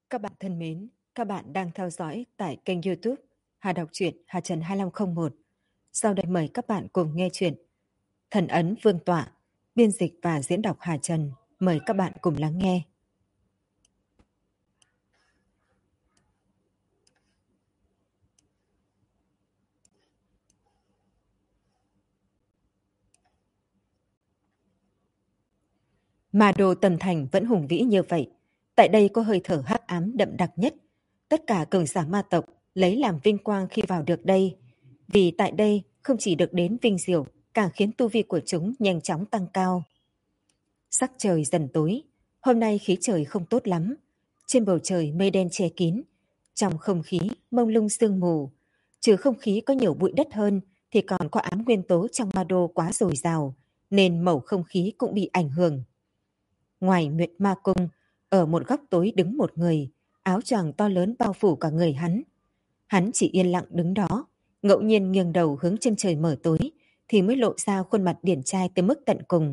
Các bạn thân mến, các bạn đang theo dõi tại kênh YouTube Hà đọc truyện Hà Trần 2501. Sau đây mời các bạn cùng nghe truyện Thần ấn Vương tọa, biên dịch và diễn đọc Hà Trần. Mời các bạn cùng lắng nghe. Ma đô Tần Thành vẫn hùng vĩ như vậy. Tại đây có hơi thở hắc ám đậm đặc nhất. Tất cả cường giả ma tộc lấy làm vinh quang khi vào được đây. Vì tại đây không chỉ được đến vinh diệu, càng khiến tu vi của chúng nhanh chóng tăng cao. Sắc trời dần tối, hôm nay khí trời không tốt lắm. Trên bầu trời mây đen che kín, trong không khí mông lung sương mù. Trừ không khí có nhiều bụi đất hơn thì còn có ám nguyên tố trong ma đô quá dồi dào, nên màu không khí cũng bị ảnh hưởng. Ngoài Nguyệt Ma Cung, ở một góc tối đứng một người, áo choàng to lớn bao phủ cả người hắn. Hắn chỉ yên lặng đứng đó, ngẫu nhiên nghiêng đầu hướng chân trời mở tối, thì mới lộ ra khuôn mặt điển trai tới mức tận cùng.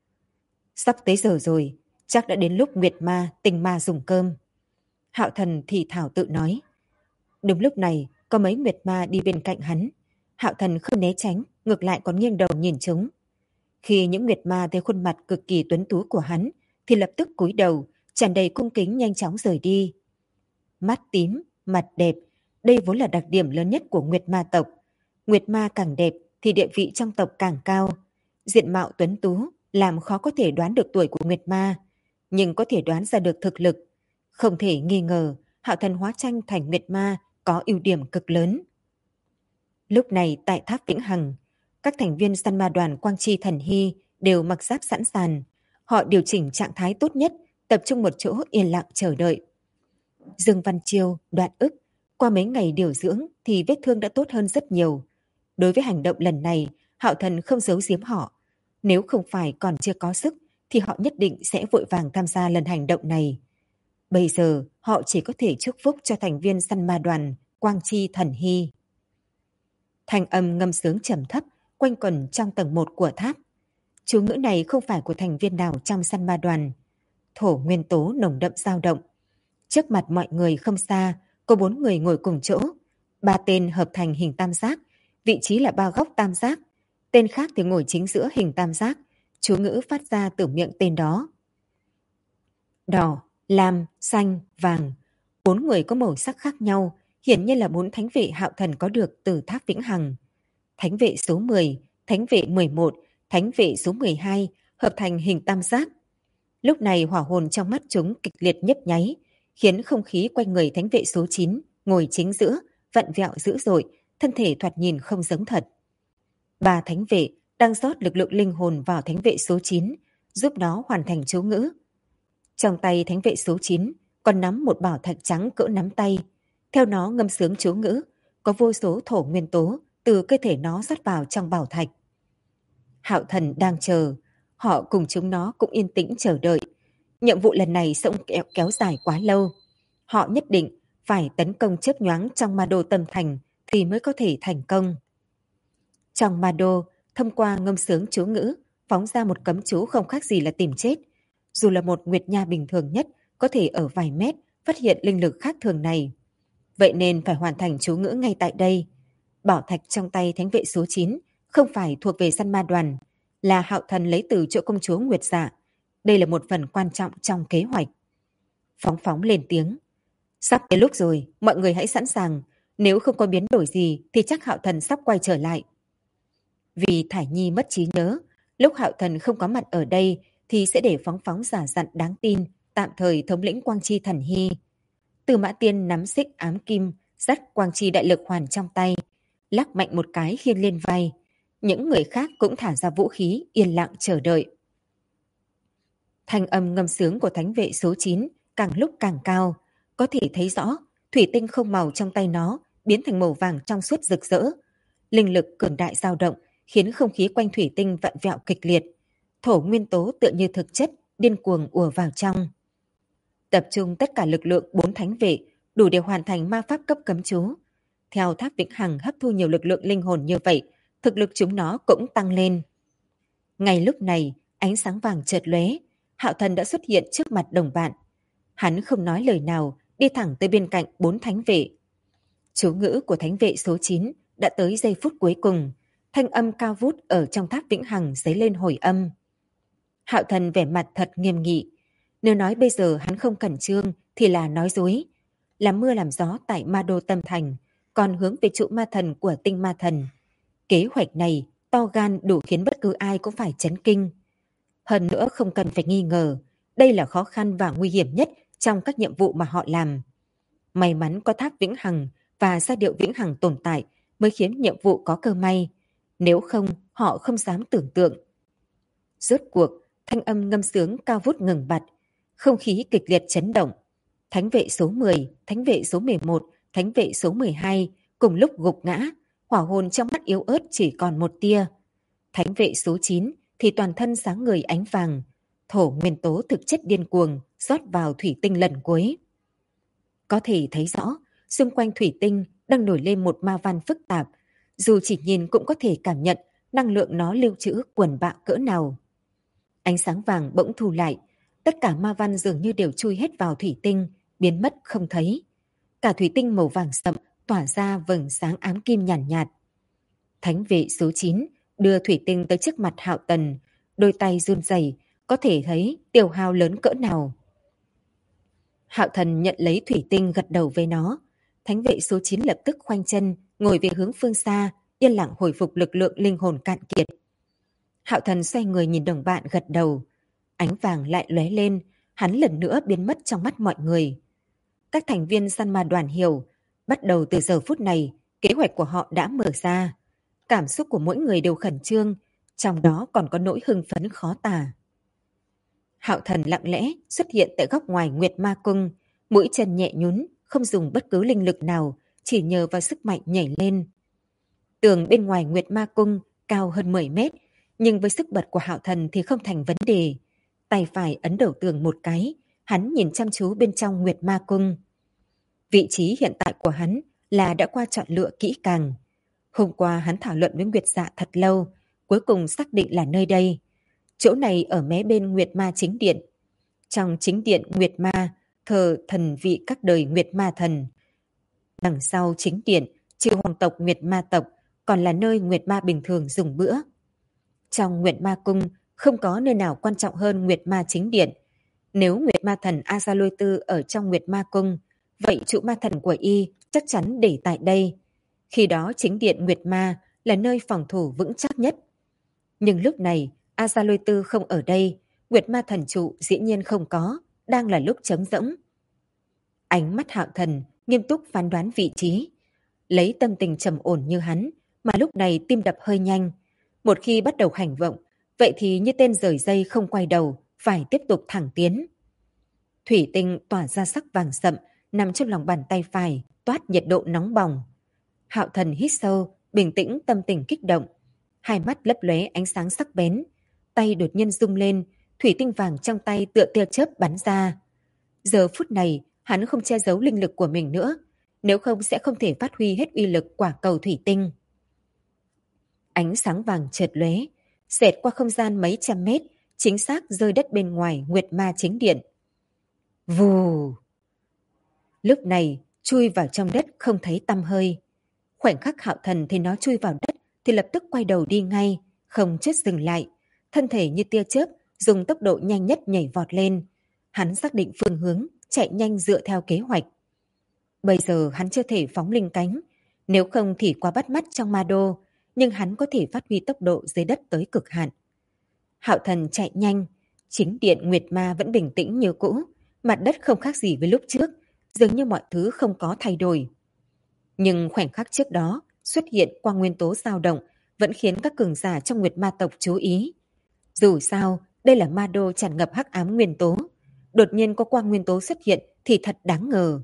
Sắp tới giờ rồi, chắc đã đến lúc Nguyệt Ma, Tinh Ma dùng cơm. Hạo Thần thì thảo tự nói. Đúng lúc này, có mấy Nguyệt Ma đi bên cạnh hắn. Hạo Thần không né tránh, ngược lại còn nghiêng đầu nhìn chúng. Khi những Nguyệt Ma thấy khuôn mặt cực kỳ tuấn tú của hắn, thì lập tức cúi đầu, tràn đầy cung kính nhanh chóng rời đi. Mắt tím, mặt đẹp, đây vốn là đặc điểm lớn nhất của Nguyệt Ma tộc. Nguyệt Ma càng đẹp thì địa vị trong tộc càng cao. Diện mạo tuấn tú làm khó có thể đoán được tuổi của Nguyệt Ma, nhưng có thể đoán ra được thực lực. Không thể nghi ngờ, Hạo Thần hóa tranh thành Nguyệt Ma có ưu điểm cực lớn. Lúc này tại tháp Vĩnh Hằng, các thành viên săn ma đoàn Quang Chi Thần Hy đều mặc giáp sẵn sàng. Họ điều chỉnh trạng thái tốt nhất, tập trung một chỗ yên lặng chờ đợi. Dương Văn Chiêu, Đoạn Ức, qua mấy ngày điều dưỡng thì vết thương đã tốt hơn rất nhiều. Đối với hành động lần này, Hạo Thần không giấu giếm họ. Nếu không phải còn chưa có sức, thì họ nhất định sẽ vội vàng tham gia lần hành động này. Bây giờ, họ chỉ có thể chúc phúc cho thành viên săn ma đoàn Quang Chi Thần Hy. Thanh âm ngâm sướng trầm thấp, quanh quẩn trong tầng 1 của tháp. Chú ngữ này không phải của thành viên nào trong săn ma đoàn. Thổ nguyên tố nồng đậm dao động. Trước mặt mọi người không xa, có 4 người ngồi cùng chỗ. 3 tên hợp thành hình tam giác, vị trí là 3 góc tam giác. Tên khác thì ngồi chính giữa hình tam giác. Chú ngữ phát ra từ miệng tên đó. Đỏ, lam, xanh, vàng. 4 người có màu sắc khác nhau, hiển nhiên là 4 thánh vệ Hạo Thần có được từ tháp Vĩnh Hằng. Thánh vệ số 10, thánh vệ 11, thánh vệ số 12 hợp thành hình tam giác. Lúc này hỏa hồn trong mắt chúng kịch liệt nhấp nháy, khiến không khí quanh người thánh vệ số 9 ngồi chính giữa vặn vẹo dữ dội, thân thể thoạt nhìn không giống thật. 3 thánh vệ đang rót lực lượng linh hồn vào thánh vệ số 9, giúp nó hoàn thành chú ngữ. Trong tay thánh vệ số 9 còn nắm một bảo thạch trắng cỡ nắm tay. Theo nó ngâm sướng chú ngữ, có vô số thổ nguyên tố từ cơ thể nó rót vào trong bảo thạch. Hạo Thần đang chờ, họ cùng chúng nó cũng yên tĩnh chờ đợi. Nhiệm vụ lần này sẽ kéo dài quá lâu. Họ nhất định phải tấn công chớp nhoáng trong ma đô Tâm Thành thì mới có thể thành công. Trong ma đô, thông qua ngâm sướng chú ngữ, phóng ra một cấm chú không khác gì là tìm chết. Dù là một nguyệt nha bình thường nhất, có thể ở vài mét phát hiện linh lực khác thường này. Vậy nên phải hoàn thành chú ngữ ngay tại đây. Bảo thạch trong tay thánh vệ số 9 không phải thuộc về săn ma đoàn, là Hạo Thần lấy từ chỗ công chúa Nguyệt Dạ. Đây là một phần quan trọng trong kế hoạch. Phóng phóng lên tiếng. Sắp tới lúc rồi, mọi người hãy sẵn sàng. Nếu không có biến đổi gì thì chắc Hạo Thần sắp quay trở lại. Vì Thải Nhi mất trí nhớ, lúc Hạo Thần không có mặt ở đây thì sẽ để phóng phóng giả dặn đáng tin, tạm thời thống lĩnh Quang Chi Thần Hy. Từ Mã Tiên nắm xích ám kim, dắt Quang Chi đại lực hoàn trong tay, lắc mạnh một cái khiêng lên vai. Những người khác cũng thả ra vũ khí, yên lặng chờ đợi. Thanh âm ngâm sướng của thánh vệ số 9 càng lúc càng cao, có thể thấy rõ thủy tinh không màu trong tay nó biến thành màu vàng trong suốt rực rỡ. Linh lực cường đại dao động khiến không khí quanh thủy tinh vặn vẹo kịch liệt. Thổ nguyên tố tựa như thực chất điên cuồng ùa vào trong. Tập trung tất cả lực lượng 4 thánh vệ đủ để hoàn thành ma pháp cấp cấm chú. Theo tháp Vĩnh Hằng hấp thu nhiều lực lượng linh hồn như vậy, thực lực chúng nó cũng tăng lên. Ngay lúc này, ánh sáng vàng chợt lóe, Hạo Thần đã xuất hiện trước mặt đồng bạn. Hắn không nói lời nào, đi thẳng tới bên cạnh 4 thánh vệ. Chú ngữ của thánh vệ số 9 đã tới giây phút cuối cùng, thanh âm cao vút ở trong tháp vĩnh hằng dấy lên hồi âm. Hạo Thần vẻ mặt thật nghiêm nghị. Nếu nói bây giờ hắn không khẩn trương thì là nói dối. Làm mưa làm gió tại Ma Đô Tâm Thành, còn hướng về trụ ma thần của tinh ma thần. Kế hoạch này to gan đủ khiến bất cứ ai cũng phải chấn kinh. Hơn nữa không cần phải nghi ngờ, đây là khó khăn và nguy hiểm nhất trong các nhiệm vụ mà họ làm. May mắn có tháp vĩnh hằng và giai điệu vĩnh hằng tồn tại mới khiến nhiệm vụ có cơ may. Nếu không, họ không dám tưởng tượng. Rốt cuộc, thanh âm ngâm sướng cao vút ngừng bặt, không khí kịch liệt chấn động. Thánh vệ số 10, thánh vệ số 11, thánh vệ số 12 cùng lúc gục ngã, hỏa hồn trong mắt yếu ớt chỉ còn một tia. Thánh vệ số 9 thì toàn thân sáng ngời ánh vàng, thổ nguyên tố thực chất điên cuồng rót vào thủy tinh lần cuối. Có thể thấy rõ, xung quanh thủy tinh đang nổi lên một ma văn phức tạp, dù chỉ nhìn cũng có thể cảm nhận năng lượng nó lưu trữ quần bạo cỡ nào. Ánh sáng vàng bỗng thu lại, tất cả ma văn dường như đều chui hết vào thủy tinh, biến mất không thấy. Cả thủy tinh màu vàng sậm tỏa ra vầng sáng ám kim nhàn nhạt. Thánh vệ số 9 đưa thủy tinh tới trước mặt Hạo Tần, đôi tay run rẩy, có thể thấy tiêu hao lớn cỡ nào. Hạo Thần nhận lấy thủy tinh gật đầu với nó. Thánh vệ số 9 lập tức khoanh chân, ngồi về hướng phương xa, yên lặng hồi phục lực lượng linh hồn cạn kiệt. Hạo Thần xoay người nhìn đồng bạn gật đầu. Ánh vàng lại lóe lên, hắn lần nữa biến mất trong mắt mọi người. Các thành viên săn ma đoàn hiểu, bắt đầu từ giờ phút này, kế hoạch của họ đã mở ra. Cảm xúc của mỗi người đều khẩn trương, trong đó còn có nỗi hưng phấn khó tả. Hạo Thần lặng lẽ xuất hiện tại góc ngoài Nguyệt Ma Cung, mũi chân nhẹ nhún, không dùng bất cứ linh lực nào, chỉ nhờ vào sức mạnh nhảy lên. Tường bên ngoài Nguyệt Ma Cung cao hơn 10 mét, nhưng với sức bật của Hạo Thần thì không thành vấn đề. Tay phải ấn đầu tường một cái, hắn nhìn chăm chú bên trong Nguyệt Ma Cung. Vị trí hiện tại của hắn là đã qua chọn lựa kỹ càng. Hôm qua hắn thảo luận với Nguyệt Dạ thật lâu, cuối cùng xác định là nơi đây. Chỗ này ở mé bên Nguyệt Ma chính điện. Trong chính điện Nguyệt Ma, thờ thần vị các đời Nguyệt Ma thần. Đằng sau chính điện, trừ hoàng tộc Nguyệt Ma tộc, còn là nơi Nguyệt Ma bình thường dùng bữa. Trong Nguyệt Ma Cung, không có nơi nào quan trọng hơn Nguyệt Ma chính điện. Nếu Nguyệt Ma thần Azalôi ở trong Nguyệt Ma Cung, vậy trụ ma thần của y chắc chắn để tại đây. Khi đó chính điện Nguyệt Ma là nơi phòng thủ vững chắc nhất. Nhưng lúc này, Azalôi không ở đây, Nguyệt Ma thần trụ dĩ nhiên không có, đang là lúc trống rỗng. Ánh mắt Hạo Thần nghiêm túc phán đoán vị trí. Lấy tâm tình trầm ổn như hắn, mà lúc này tim đập hơi nhanh. Một khi bắt đầu hành động, vậy thì như tên rời dây không quay đầu, phải tiếp tục thẳng tiến. Thủy tinh tỏa ra sắc vàng sậm, nằm trong lòng bàn tay phải, toát nhiệt độ nóng bỏng. Hạo Thần hít sâu, bình tĩnh tâm tình kích động. Hai mắt lấp lóe ánh sáng sắc bén. Tay đột nhiên rung lên, thủy tinh vàng trong tay tựa tia chớp bắn ra. Giờ phút này, hắn không che giấu linh lực của mình nữa, nếu không sẽ không thể phát huy hết uy lực quả cầu thủy tinh. Ánh sáng vàng chợt lóe, xẹt qua không gian mấy trăm mét, chính xác rơi đất bên ngoài Nguyệt Ma chính điện. Vù! Lúc này, chui vào trong đất không thấy tăm hơi. Khoảnh khắc Hạo Thần thấy nó chui vào đất thì lập tức quay đầu đi ngay, không chút dừng lại. Thân thể như tia chớp, dùng tốc độ nhanh nhất nhảy vọt lên. Hắn xác định phương hướng, chạy nhanh dựa theo kế hoạch. Bây giờ hắn chưa thể phóng linh cánh, nếu không thì quá bắt mắt trong ma đô, nhưng hắn có thể phát huy tốc độ dưới đất tới cực hạn. Hạo Thần chạy nhanh, chính điện Nguyệt Ma vẫn bình tĩnh như cũ, mặt đất không khác gì với lúc trước, dường như mọi thứ không có thay đổi. Nhưng khoảnh khắc trước đó, xuất hiện quang nguyên tố dao động vẫn khiến các cường giả trong Nguyệt Ma tộc chú ý. Dù sao, đây là ma đô tràn ngập hắc ám nguyên tố, đột nhiên có quang nguyên tố xuất hiện thì thật đáng ngờ.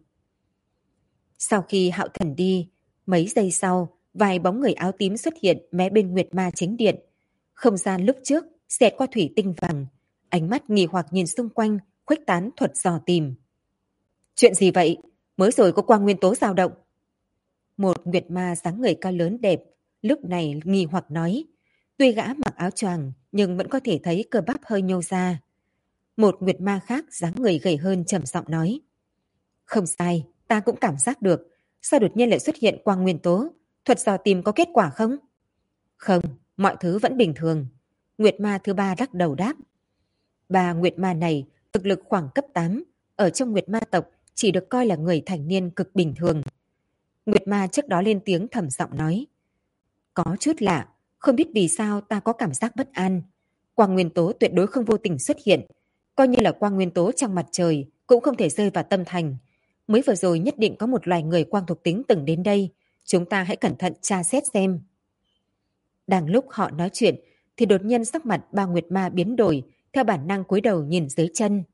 Sau khi Hạo Thần đi, mấy giây sau, vài bóng người áo tím xuất hiện mé bên Nguyệt Ma chính điện. Không gian lúc trước xẹt qua thủy tinh vàng, ánh mắt nghi hoặc nhìn xung quanh, khuếch tán thuật dò tìm. Chuyện gì vậy? Mới rồi có quang nguyên tố dao động. Một Nguyệt Ma dáng người cao lớn đẹp, lúc này nghi hoặc nói. Tuy gã mặc áo choàng nhưng vẫn có thể thấy cơ bắp hơi nhô ra. Một Nguyệt Ma khác dáng người gầy hơn trầm giọng nói. Không sai, ta cũng cảm giác được. Sao đột nhiên lại xuất hiện quang nguyên tố? Thuật dò tìm có kết quả không? Không, mọi thứ vẫn bình thường. Nguyệt ma thứ ba lắc đầu đáp. Ba Nguyệt ma này thực lực khoảng cấp 8, ở trong Nguyệt ma tộc chỉ được coi là người thành niên cực bình thường. Nguyệt ma trước đó lên tiếng thầm giọng nói. Có chút lạ, không biết vì sao ta có cảm giác bất an. Quang nguyên tố tuyệt đối không vô tình xuất hiện. Coi như là quang nguyên tố trong mặt trời cũng không thể rơi vào tâm thành. Mới vừa rồi nhất định có một loài người quang thuộc tính từng đến đây. Chúng ta hãy cẩn thận tra xét xem. Đang lúc họ nói chuyện thì đột nhiên sắc mặt ba Nguyệt ma biến đổi, theo bản năng cúi đầu nhìn dưới chân.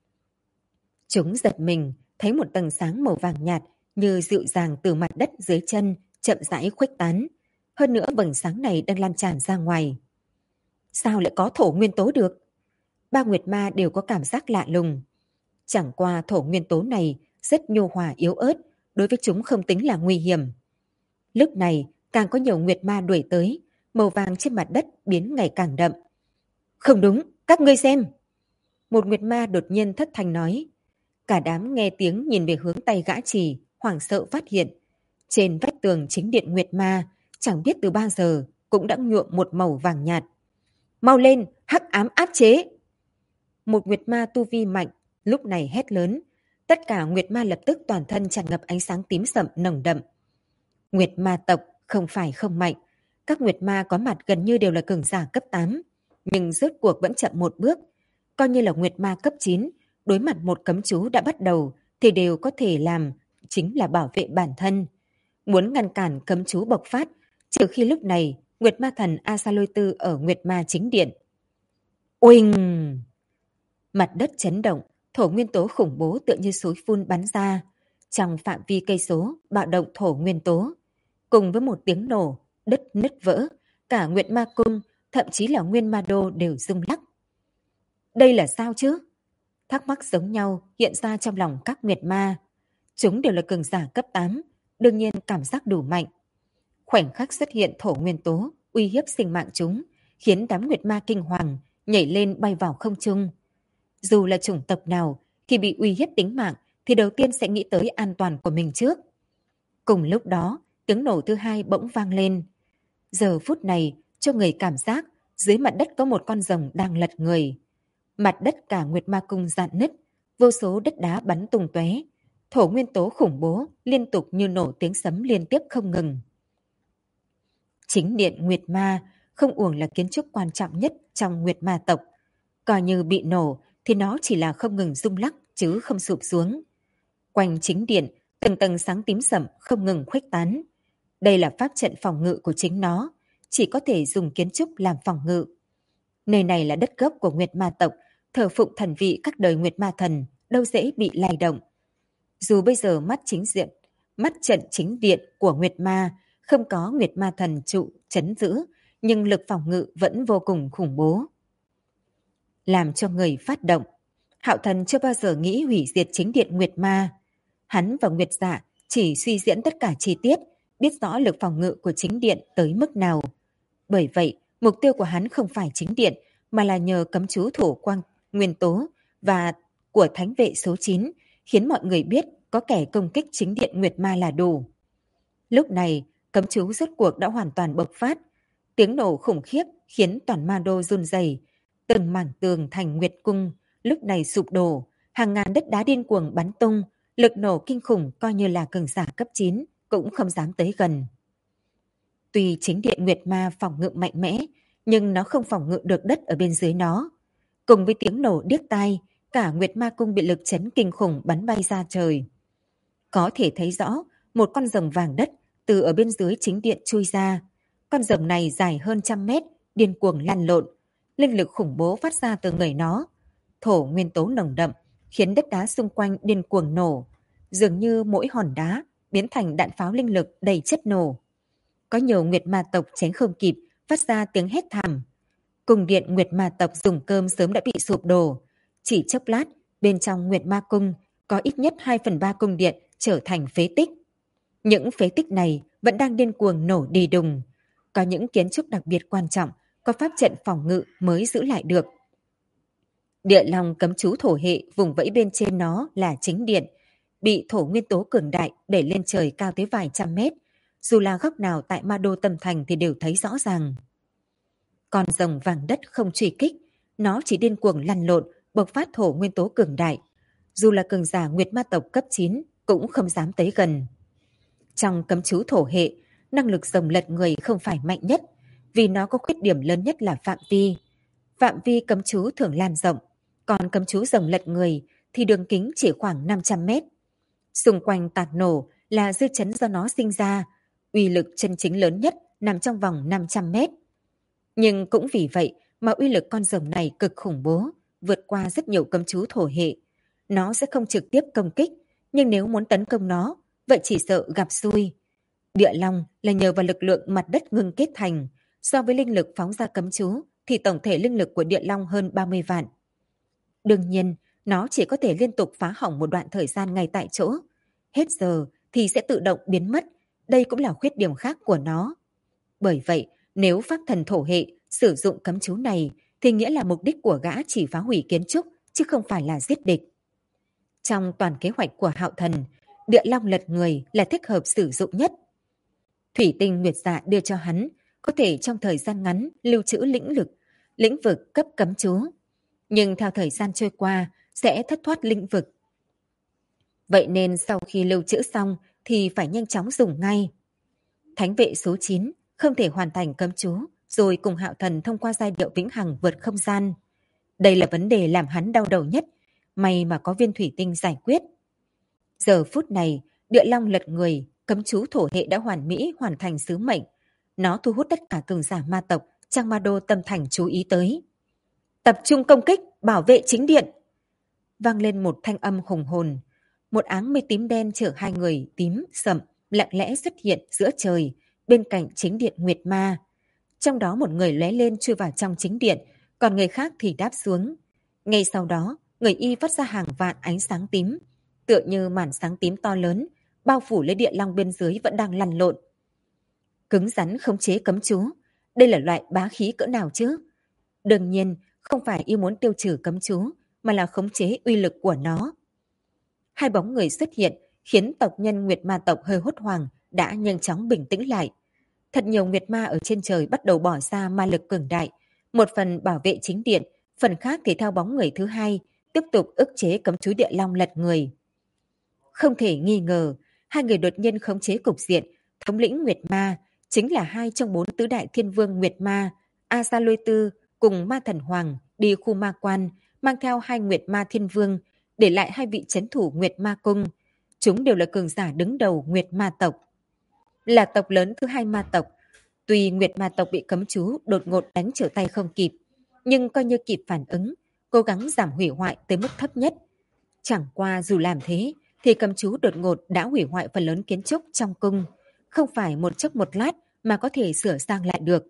Chúng giật mình, thấy một tầng sáng màu vàng nhạt như dịu dàng từ mặt đất dưới chân chậm rãi khuếch tán. Hơn nữa vầng sáng này đang lan tràn ra ngoài. Sao lại có thổ nguyên tố được? Ba Nguyệt ma đều có cảm giác lạ lùng. Chẳng qua thổ nguyên tố này rất nhu hòa yếu ớt, đối với chúng không tính là nguy hiểm. Lúc này càng có nhiều Nguyệt ma đuổi tới, màu vàng trên mặt đất biến ngày càng đậm. Không đúng, các ngươi xem. Một Nguyệt ma đột nhiên thất thanh nói. Cả đám nghe tiếng nhìn về hướng tay gã chỉ, hoảng sợ phát hiện. Trên vách tường chính điện Nguyệt ma, chẳng biết từ bao giờ, cũng đã nhuộm một màu vàng nhạt. Mau lên, hắc ám áp chế. Một Nguyệt ma tu vi mạnh, lúc này hét lớn. Tất cả Nguyệt ma lập tức toàn thân tràn ngập ánh sáng tím sậm nồng đậm. Nguyệt ma tộc không phải không mạnh. Các Nguyệt ma có mặt gần như đều là cường giả cấp 8. Nhưng rốt cuộc vẫn chậm một bước. Coi như là Nguyệt ma cấp 9, đối mặt một cấm chú đã bắt đầu thì đều có thể làm, chính là bảo vệ bản thân. Muốn ngăn cản cấm chú bộc phát, trừ khi lúc này Nguyệt ma thần Asalôi Tư ở Nguyệt ma chính điện. Oinh! Mặt đất chấn động, thổ nguyên tố khủng bố tựa như suối phun bắn ra. Trong phạm vi cây số, bạo động thổ nguyên tố. Cùng với một tiếng nổ, đất nứt vỡ, cả Nguyệt ma cung, thậm chí là Nguyên ma đô đều rung lắc. Đây là sao chứ? Thắc mắc giống nhau hiện ra trong lòng các Nguyệt ma. Chúng đều là cường giả cấp 8, đương nhiên cảm giác đủ mạnh. Khoảnh khắc xuất hiện thổ nguyên tố, uy hiếp sinh mạng chúng, khiến đám Nguyệt ma kinh hoàng, nhảy lên bay vào không trung. Dù là chủng tộc nào, khi bị uy hiếp tính mạng thì đầu tiên sẽ nghĩ tới an toàn của mình trước. Cùng lúc đó, tiếng nổ thứ hai bỗng vang lên. Giờ phút này, cho người cảm giác dưới mặt đất có một con rồng đang lật người. Mặt đất cả Nguyệt ma cung rạn nứt, vô số đất đá bắn tung tóe. Thổ nguyên tố khủng bố liên tục như nổ tiếng sấm liên tiếp không ngừng. Chính điện Nguyệt ma không uổng là kiến trúc quan trọng nhất trong Nguyệt ma tộc. Coi như bị nổ thì nó chỉ là không ngừng rung lắc chứ không sụp xuống. Quanh chính điện, từng tầng sáng tím sẫm không ngừng khuếch tán. Đây là pháp trận phòng ngự của chính nó, chỉ có thể dùng kiến trúc làm phòng ngự. Nơi này là đất gốc của Nguyệt ma tộc, thờ phụng thần vị các đời Nguyệt ma thần, đâu dễ bị lay động. Dù bây giờ mắt trận chính điện của Nguyệt ma không có Nguyệt ma thần trụ trấn giữ, nhưng lực phòng ngự vẫn vô cùng khủng bố. Làm cho người phát động, Hạo Thần chưa bao giờ nghĩ hủy diệt chính điện Nguyệt ma. Hắn và Nguyệt Dạ chỉ suy diễn tất cả chi tiết, biết rõ lực phòng ngự của chính điện tới mức nào. Bởi vậy, mục tiêu của hắn không phải chính điện, mà là nhờ cấm chú thổ quang nguyên tố và của thánh vệ số 9, khiến mọi người biết có kẻ công kích chính điện Nguyệt ma là đủ. Lúc này, cấm chú rốt cuộc đã hoàn toàn bộc phát. Tiếng nổ khủng khiếp khiến toàn ma đô run rẩy. Từng mảng tường thành Nguyệt cung lúc này sụp đổ, hàng ngàn đất đá điên cuồng bắn tung, lực nổ kinh khủng coi như là cường giả cấp 9 cũng không dám tới gần. Tuy chính điện Nguyệt ma phòng ngự mạnh mẽ, nhưng nó không phòng ngự được đất ở bên dưới nó. Cùng với tiếng nổ điếc tai, cả Nguyệt ma cung bị lực chấn kinh khủng bắn bay ra trời. Có thể thấy rõ, một con rồng vàng đất từ ở bên dưới chính điện chui ra. Con rồng này dài hơn 100 mét, điên cuồng lăn lộn. Linh lực khủng bố phát ra từ người nó. Thổ nguyên tố nồng đậm, khiến đất đá xung quanh điên cuồng nổ. Dường như mỗi hòn đá biến thành đạn pháo linh lực đầy chất nổ. Có nhiều Nguyệt ma tộc tránh không kịp, phát ra tiếng hét thảm. Cung điện Nguyệt ma tộc dùng cơm sớm đã bị sụp đổ. Chỉ chốc lát, bên trong Nguyệt ma cung có ít nhất 2/3 cung điện trở thành phế tích. Những phế tích này vẫn đang điên cuồng nổ đi đùng. Có những kiến trúc đặc biệt quan trọng, có pháp trận phòng ngự mới giữ lại được. Địa long cấm chú thổ hệ vùng vẫy bên trên nó là chính điện. bị thổ nguyên tố cường đại đẩy lên trời cao tới vài trăm mét. Dù là góc nào tại Ma Đô Tâm Thành thì đều thấy rõ ràng. Con rồng vàng đất không truy kích, nó chỉ điên cuồng lăn lộn, bộc phát thổ nguyên tố cường đại. Dù là cường giả Nguyệt Ma tộc cấp 9 cũng không dám tới gần. Trong cấm chú thổ hệ, năng lực rồng lật người không phải mạnh nhất, vì nó có khuyết điểm lớn nhất là phạm vi. Phạm vi cấm chú thường lan rộng, còn cấm chú rồng lật người thì đường kính chỉ khoảng 500 mét. Xung quanh tạc nổ là dư chấn do nó sinh ra, uy lực chân chính lớn nhất nằm trong vòng 500 mét. Nhưng cũng vì vậy mà uy lực con rồng này cực khủng bố, vượt qua rất nhiều cấm chú thổ hệ. Nó sẽ không trực tiếp công kích, nhưng nếu muốn tấn công nó, vậy chỉ sợ gặp xui. Địa long là nhờ vào lực lượng mặt đất ngưng kết thành, so với linh lực phóng ra cấm chú thì tổng thể linh lực của địa long hơn 30 vạn. Đương nhiên, nó chỉ có thể liên tục phá hỏng một đoạn thời gian ngay tại chỗ. Hết giờ thì sẽ tự động biến mất, đây cũng là khuyết điểm khác của nó. Bởi vậy, nếu pháp thần thổ hệ sử dụng cấm chú này thì nghĩa là mục đích của gã chỉ phá hủy kiến trúc chứ không phải là giết địch. Trong toàn kế hoạch của Hạo Thần, địa long lật người là thích hợp sử dụng nhất. Thủy tinh Nguyệt Dạ đưa cho hắn có thể trong thời gian ngắn lưu trữ lĩnh vực cấp cấm chú. Nhưng theo thời gian trôi qua sẽ thất thoát lĩnh vực. Vậy nên sau khi lưu trữ xong thì phải nhanh chóng dùng ngay. Thánh vệ số 9 không thể hoàn thành cấm chú rồi cùng Hạo Thần thông qua giai điệu vĩnh hằng vượt không gian. Đây là vấn đề làm hắn đau đầu nhất, may mà có viên thủy tinh giải quyết. Giờ phút này, địa long lật người, cấm chú thổ hệ đã hoàn thành sứ mệnh. Nó thu hút tất cả cường giả ma tộc trong Ma Đô Tâm Thành chú ý tới. Tập trung công kích, bảo vệ chính điện. Vang lên một thanh âm hùng hồn. Một áng mây tím đen chở hai người tím sậm lặng lẽ xuất hiện giữa trời, bên cạnh chính điện Nguyệt Ma. Trong đó một người lóe lên chui vào trong chính điện, còn người khác thì đáp xuống. Ngay sau đó, người y phát ra hàng vạn ánh sáng tím, tựa như màn sáng tím to lớn, bao phủ lấy địa long bên dưới vẫn đang lăn lộn. Cứng rắn khống chế cấm chú, đây là loại bá khí cỡ nào chứ? Đương nhiên, không phải y muốn tiêu trừ cấm chú, mà là khống chế uy lực của nó. Hai bóng người xuất hiện, khiến tộc nhân Nguyệt Ma tộc hơi hốt hoảng, đã nhanh chóng bình tĩnh lại. Thật nhiều Nguyệt Ma ở trên trời bắt đầu bỏ ra ma lực cường đại, một phần bảo vệ chính điện, phần khác thì theo bóng người thứ hai, tiếp tục ức chế cấm chú địa long lật người. Không thể nghi ngờ, hai người đột nhiên khống chế cục diện, thống lĩnh Nguyệt Ma, chính là hai trong 4 tứ đại thiên vương Nguyệt Ma, A Sa Lôi Tư cùng Ma Thần Hoàng đi khu ma quan, mang theo hai Nguyệt Ma thiên vương, để lại hai vị trấn thủ Nguyệt Ma cung. Chúng đều là cường giả đứng đầu Nguyệt Ma tộc. Là tộc lớn thứ hai ma tộc, tuy Nguyệt Ma tộc bị cấm chú đột ngột đánh trở tay không kịp, nhưng coi như kịp phản ứng, cố gắng giảm hủy hoại tới mức thấp nhất. Chẳng qua dù làm thế, thì cấm chú đột ngột đã hủy hoại phần lớn kiến trúc trong cung, không phải một chốc một lát mà có thể sửa sang lại được.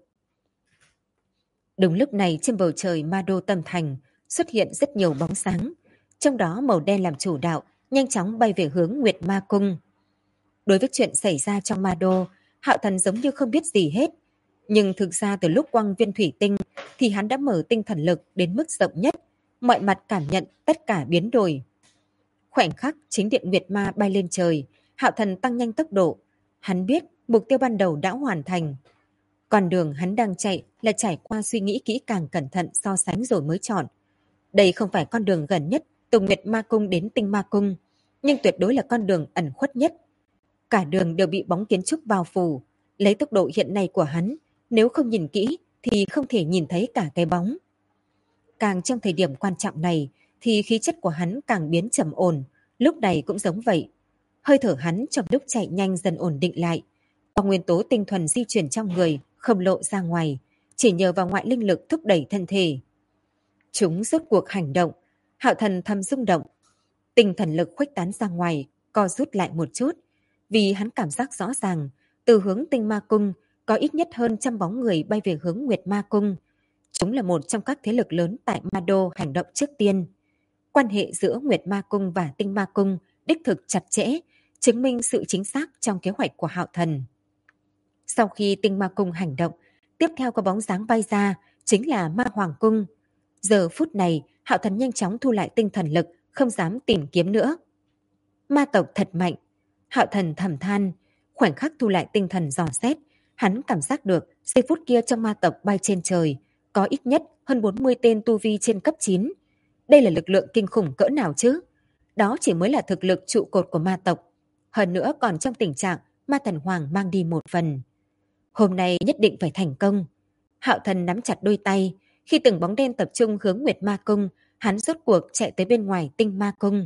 Đúng lúc này trên bầu trời Ma Đô Tâm Thành xuất hiện rất nhiều bóng sáng, trong đó màu đen làm chủ đạo, nhanh chóng bay về hướng Nguyệt Ma Cung. Đối với chuyện xảy ra trong Ma Đô, Hạo Thần giống như không biết gì hết, nhưng thực ra từ lúc quăng viên thủy tinh thì hắn đã mở tinh thần lực đến mức rộng nhất, mọi mặt cảm nhận tất cả biến đổi. Khoảnh khắc chính điện Nguyệt Ma bay lên trời, Hạo Thần tăng nhanh tốc độ. Hắn biết mục tiêu ban đầu đã hoàn thành. Con đường hắn đang chạy là trải qua suy nghĩ kỹ càng cẩn thận so sánh rồi mới chọn. Đây không phải con đường gần nhất từ Nguyệt Ma Cung đến Tinh Ma Cung, nhưng tuyệt đối là con đường ẩn khuất nhất. Cả đường đều bị bóng kiến trúc bao phủ. Lấy tốc độ hiện nay của hắn, nếu không nhìn kỹ thì không thể nhìn thấy cả cái bóng. Càng trong thời điểm quan trọng này thì khí chất của hắn càng biến trầm ổn, lúc này cũng giống vậy. Hơi thở hắn trong lúc chạy nhanh dần ổn định lại. Qua nguyên tố tinh thuần di chuyển trong người, không lộ ra ngoài, chỉ nhờ vào ngoại linh lực thúc đẩy thân thể. Chúng rốt cuộc hành động, Hạo Thần thầm rung động. Tinh thần lực khuếch tán ra ngoài, co rút lại một chút, vì hắn cảm giác rõ ràng, từ hướng Tinh Ma Cung có ít nhất hơn 100 bóng người bay về hướng Nguyệt Ma Cung. Chúng là một trong các thế lực lớn tại Ma Đô hành động trước tiên. Quan hệ giữa Nguyệt Ma Cung và Tinh Ma Cung đích thực chặt chẽ, chứng minh sự chính xác trong kế hoạch của Hạo Thần. Sau khi Tinh Ma Cung hành động, tiếp theo có bóng dáng bay ra, chính là Ma Hoàng Cung. Giờ phút này, Hạo Thần nhanh chóng thu lại tinh thần lực, không dám tìm kiếm nữa. Ma tộc thật mạnh. Hạo Thần thầm than, khoảnh khắc thu lại tinh thần dò xét, hắn cảm giác được giây phút kia trong ma tộc bay trên trời, có ít nhất hơn 40 tên tu vi trên cấp 9. Đây là lực lượng kinh khủng cỡ nào chứ? Đó chỉ mới là thực lực trụ cột của ma tộc. Hơn nữa còn trong tình trạng ma thần hoàng mang đi một phần. Hôm nay nhất định phải thành công. Hạo Thần nắm chặt đôi tay, khi từng bóng đen tập trung hướng Nguyệt Ma Cung, hắn rốt cuộc chạy tới bên ngoài Tinh Ma Cung.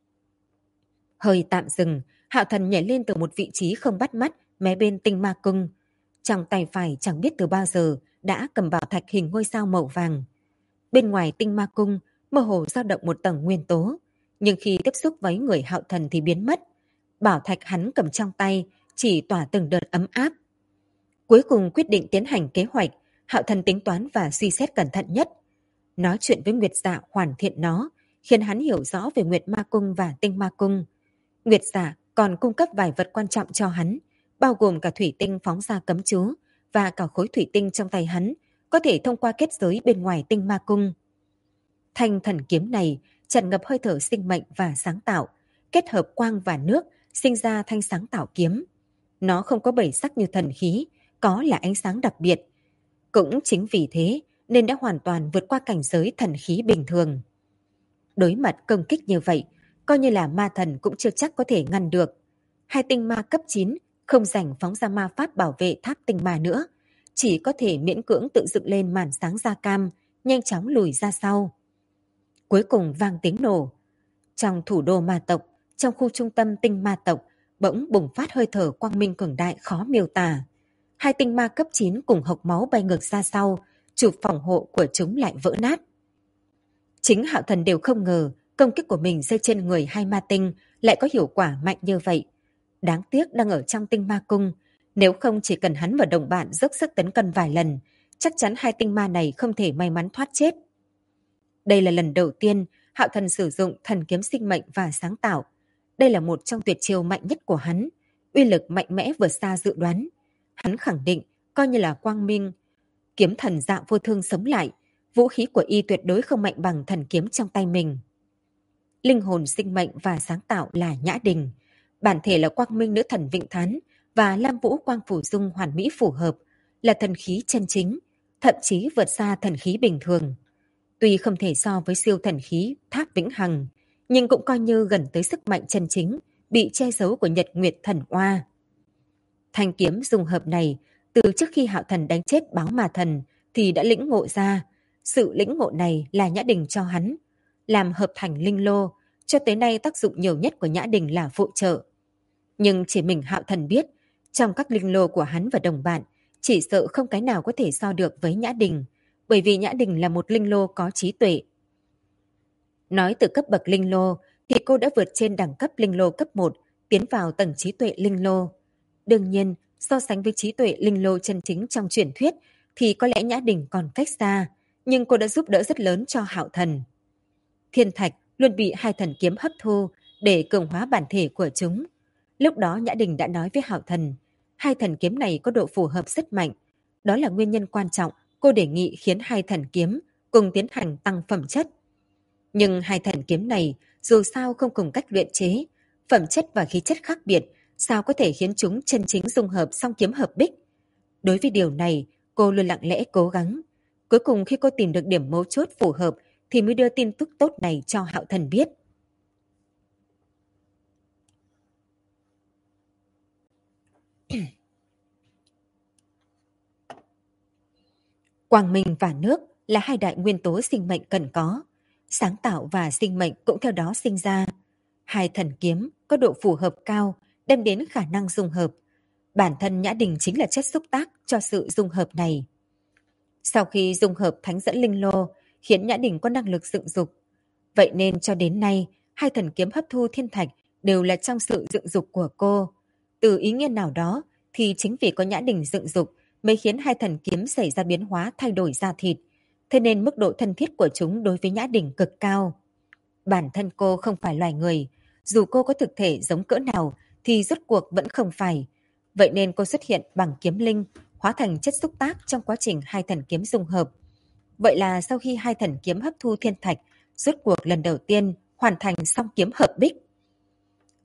Hơi tạm dừng, Hạo Thần nhảy lên từ một vị trí không bắt mắt mé bên Tinh Ma Cung. Trong tay phải chẳng biết từ bao giờ đã cầm bảo thạch hình ngôi sao màu vàng. Bên ngoài Tinh Ma Cung, mơ hồ dao động một tầng nguyên tố, nhưng khi tiếp xúc với người Hạo Thần thì biến mất. Bảo thạch hắn cầm trong tay chỉ tỏa từng đợt ấm áp. Cuối cùng quyết định tiến hành kế hoạch, Hạo Thần tính toán và suy xét cẩn thận nhất. Nói chuyện với Nguyệt Dạ hoàn thiện nó, khiến hắn hiểu rõ về Nguyệt Ma Cung và Tinh Ma Cung. Nguyệt Dạ còn cung cấp vài vật quan trọng cho hắn, bao gồm cả thủy tinh phóng ra cấm chú và cả khối thủy tinh trong tay hắn, có thể thông qua kết giới bên ngoài Tinh Ma Cung. Thanh thần kiếm này tràn ngập hơi thở sinh mệnh và sáng tạo, kết hợp quang và nước, sinh ra thanh sáng tạo kiếm. Nó không có bảy sắc như thần khí, có là ánh sáng đặc biệt. Cũng chính vì thế nên đã hoàn toàn vượt qua cảnh giới thần khí bình thường. Đối mặt công kích như vậy, coi như là ma thần cũng chưa chắc có thể ngăn được. Hai tinh ma cấp 9 không rảnh phóng ra ma pháp bảo vệ tháp tinh ma nữa, chỉ có thể miễn cưỡng tự dựng lên màn sáng da cam, nhanh chóng lùi ra sau. Cuối cùng vang tiếng nổ. Trong thủ đô ma tộc, trong khu trung tâm tinh ma tộc, bỗng bùng phát hơi thở quang minh cường đại khó miêu tả. Hai tinh ma cấp 9 cùng hộc máu bay ngược ra sau, chụp phòng hộ của chúng lại vỡ nát. Chính Hạo Thần đều không ngờ công kích của mình rơi trên người hai ma tinh lại có hiệu quả mạnh như vậy. Đáng tiếc đang ở trong Tinh Ma Cung, nếu không chỉ cần hắn và đồng bạn dốc sức tấn công vài lần, chắc chắn hai tinh ma này không thể may mắn thoát chết. Đây là lần đầu tiên Hạo Thần sử dụng thần kiếm sinh mệnh và sáng tạo. Đây là một trong tuyệt chiêu mạnh nhất của hắn, uy lực mạnh mẽ vượt xa dự đoán. Hắn khẳng định, coi như là quang minh, kiếm thần Dạ Vô Thương sống lại, vũ khí của y tuyệt đối không mạnh bằng thần kiếm trong tay mình. Linh hồn sinh mệnh và sáng tạo là Nhã Đình, bản thể là quang minh nữ thần Vịnh Thán và Lam Vũ Quang Phủ Dung hoàn mỹ phù hợp, là thần khí chân chính, thậm chí vượt xa thần khí bình thường. Tuy không thể so với siêu thần khí Tháp Vĩnh Hằng, nhưng cũng coi như gần tới sức mạnh chân chính bị che giấu của Nhật Nguyệt Thần Oa. Thanh kiếm dùng hợp này, từ trước khi Hạo Thần đánh chết Báo Ma Thần thì đã lĩnh ngộ ra. Sự lĩnh ngộ này là Nhã Đình cho hắn, làm hợp thành linh lô, cho tới nay tác dụng nhiều nhất của Nhã Đình là phụ trợ. Nhưng chỉ mình Hạo Thần biết, trong các linh lô của hắn và đồng bạn, chỉ sợ không cái nào có thể so được với Nhã Đình, bởi vì Nhã Đình là một linh lô có trí tuệ. Nói từ cấp bậc linh lô, thì cô đã vượt trên đẳng cấp linh lô cấp 1, tiến vào tầng trí tuệ linh lô. Đương nhiên, so sánh với trí tuệ linh lô chân chính trong truyền thuyết, thì có lẽ Nhã Đình còn cách xa, nhưng cô đã giúp đỡ rất lớn cho Hạo Thần. Thiên thạch luôn bị hai thần kiếm hấp thu để cường hóa bản thể của chúng. Lúc đó Nhã Đình đã nói với Hạo Thần, hai thần kiếm này có độ phù hợp rất mạnh. Đó là nguyên nhân quan trọng cô đề nghị khiến hai thần kiếm cùng tiến hành tăng phẩm chất. Nhưng hai thần kiếm này dù sao không cùng cách luyện chế, phẩm chất và khí chất khác biệt, sao có thể khiến chúng chân chính dung hợp song kiếm hợp bích. Đối với điều này, cô luôn lặng lẽ cố gắng. Cuối cùng khi cô tìm được điểm mấu chốt phù hợp thì mới đưa tin tức tốt này cho Hạo Thần biết. Quang minh và nước là hai đại nguyên tố sinh mệnh cần có. Sáng tạo và sinh mệnh cũng theo đó sinh ra. Hai thần kiếm có độ phù hợp cao, đem đến khả năng dung hợp. Bản thân Nhã Đình chính là chất xúc tác cho sự dung hợp này. Sau khi dung hợp thánh dẫn linh lô, khiến Nhã Đình có năng lực dựng dục. Vậy nên cho đến nay, hai thần kiếm hấp thu thiên thạch đều là trong sự dựng dục của cô. Từ ý nghĩa nào đó, thì chính vì có Nhã Đình dựng dục mới khiến hai thần kiếm xảy ra biến hóa thay đổi da thịt. Thế nên mức độ thân thiết của chúng đối với Nhã Đình cực cao. Bản thân cô không phải loài người, dù cô có thực thể giống cỡ nào thì rốt cuộc vẫn không phải. Vậy nên cô xuất hiện bằng kiếm linh, hóa thành chất xúc tác trong quá trình hai thần kiếm dung hợp. Vậy là sau khi hai thần kiếm hấp thu thiên thạch, rốt cuộc lần đầu tiên hoàn thành song kiếm hợp bích.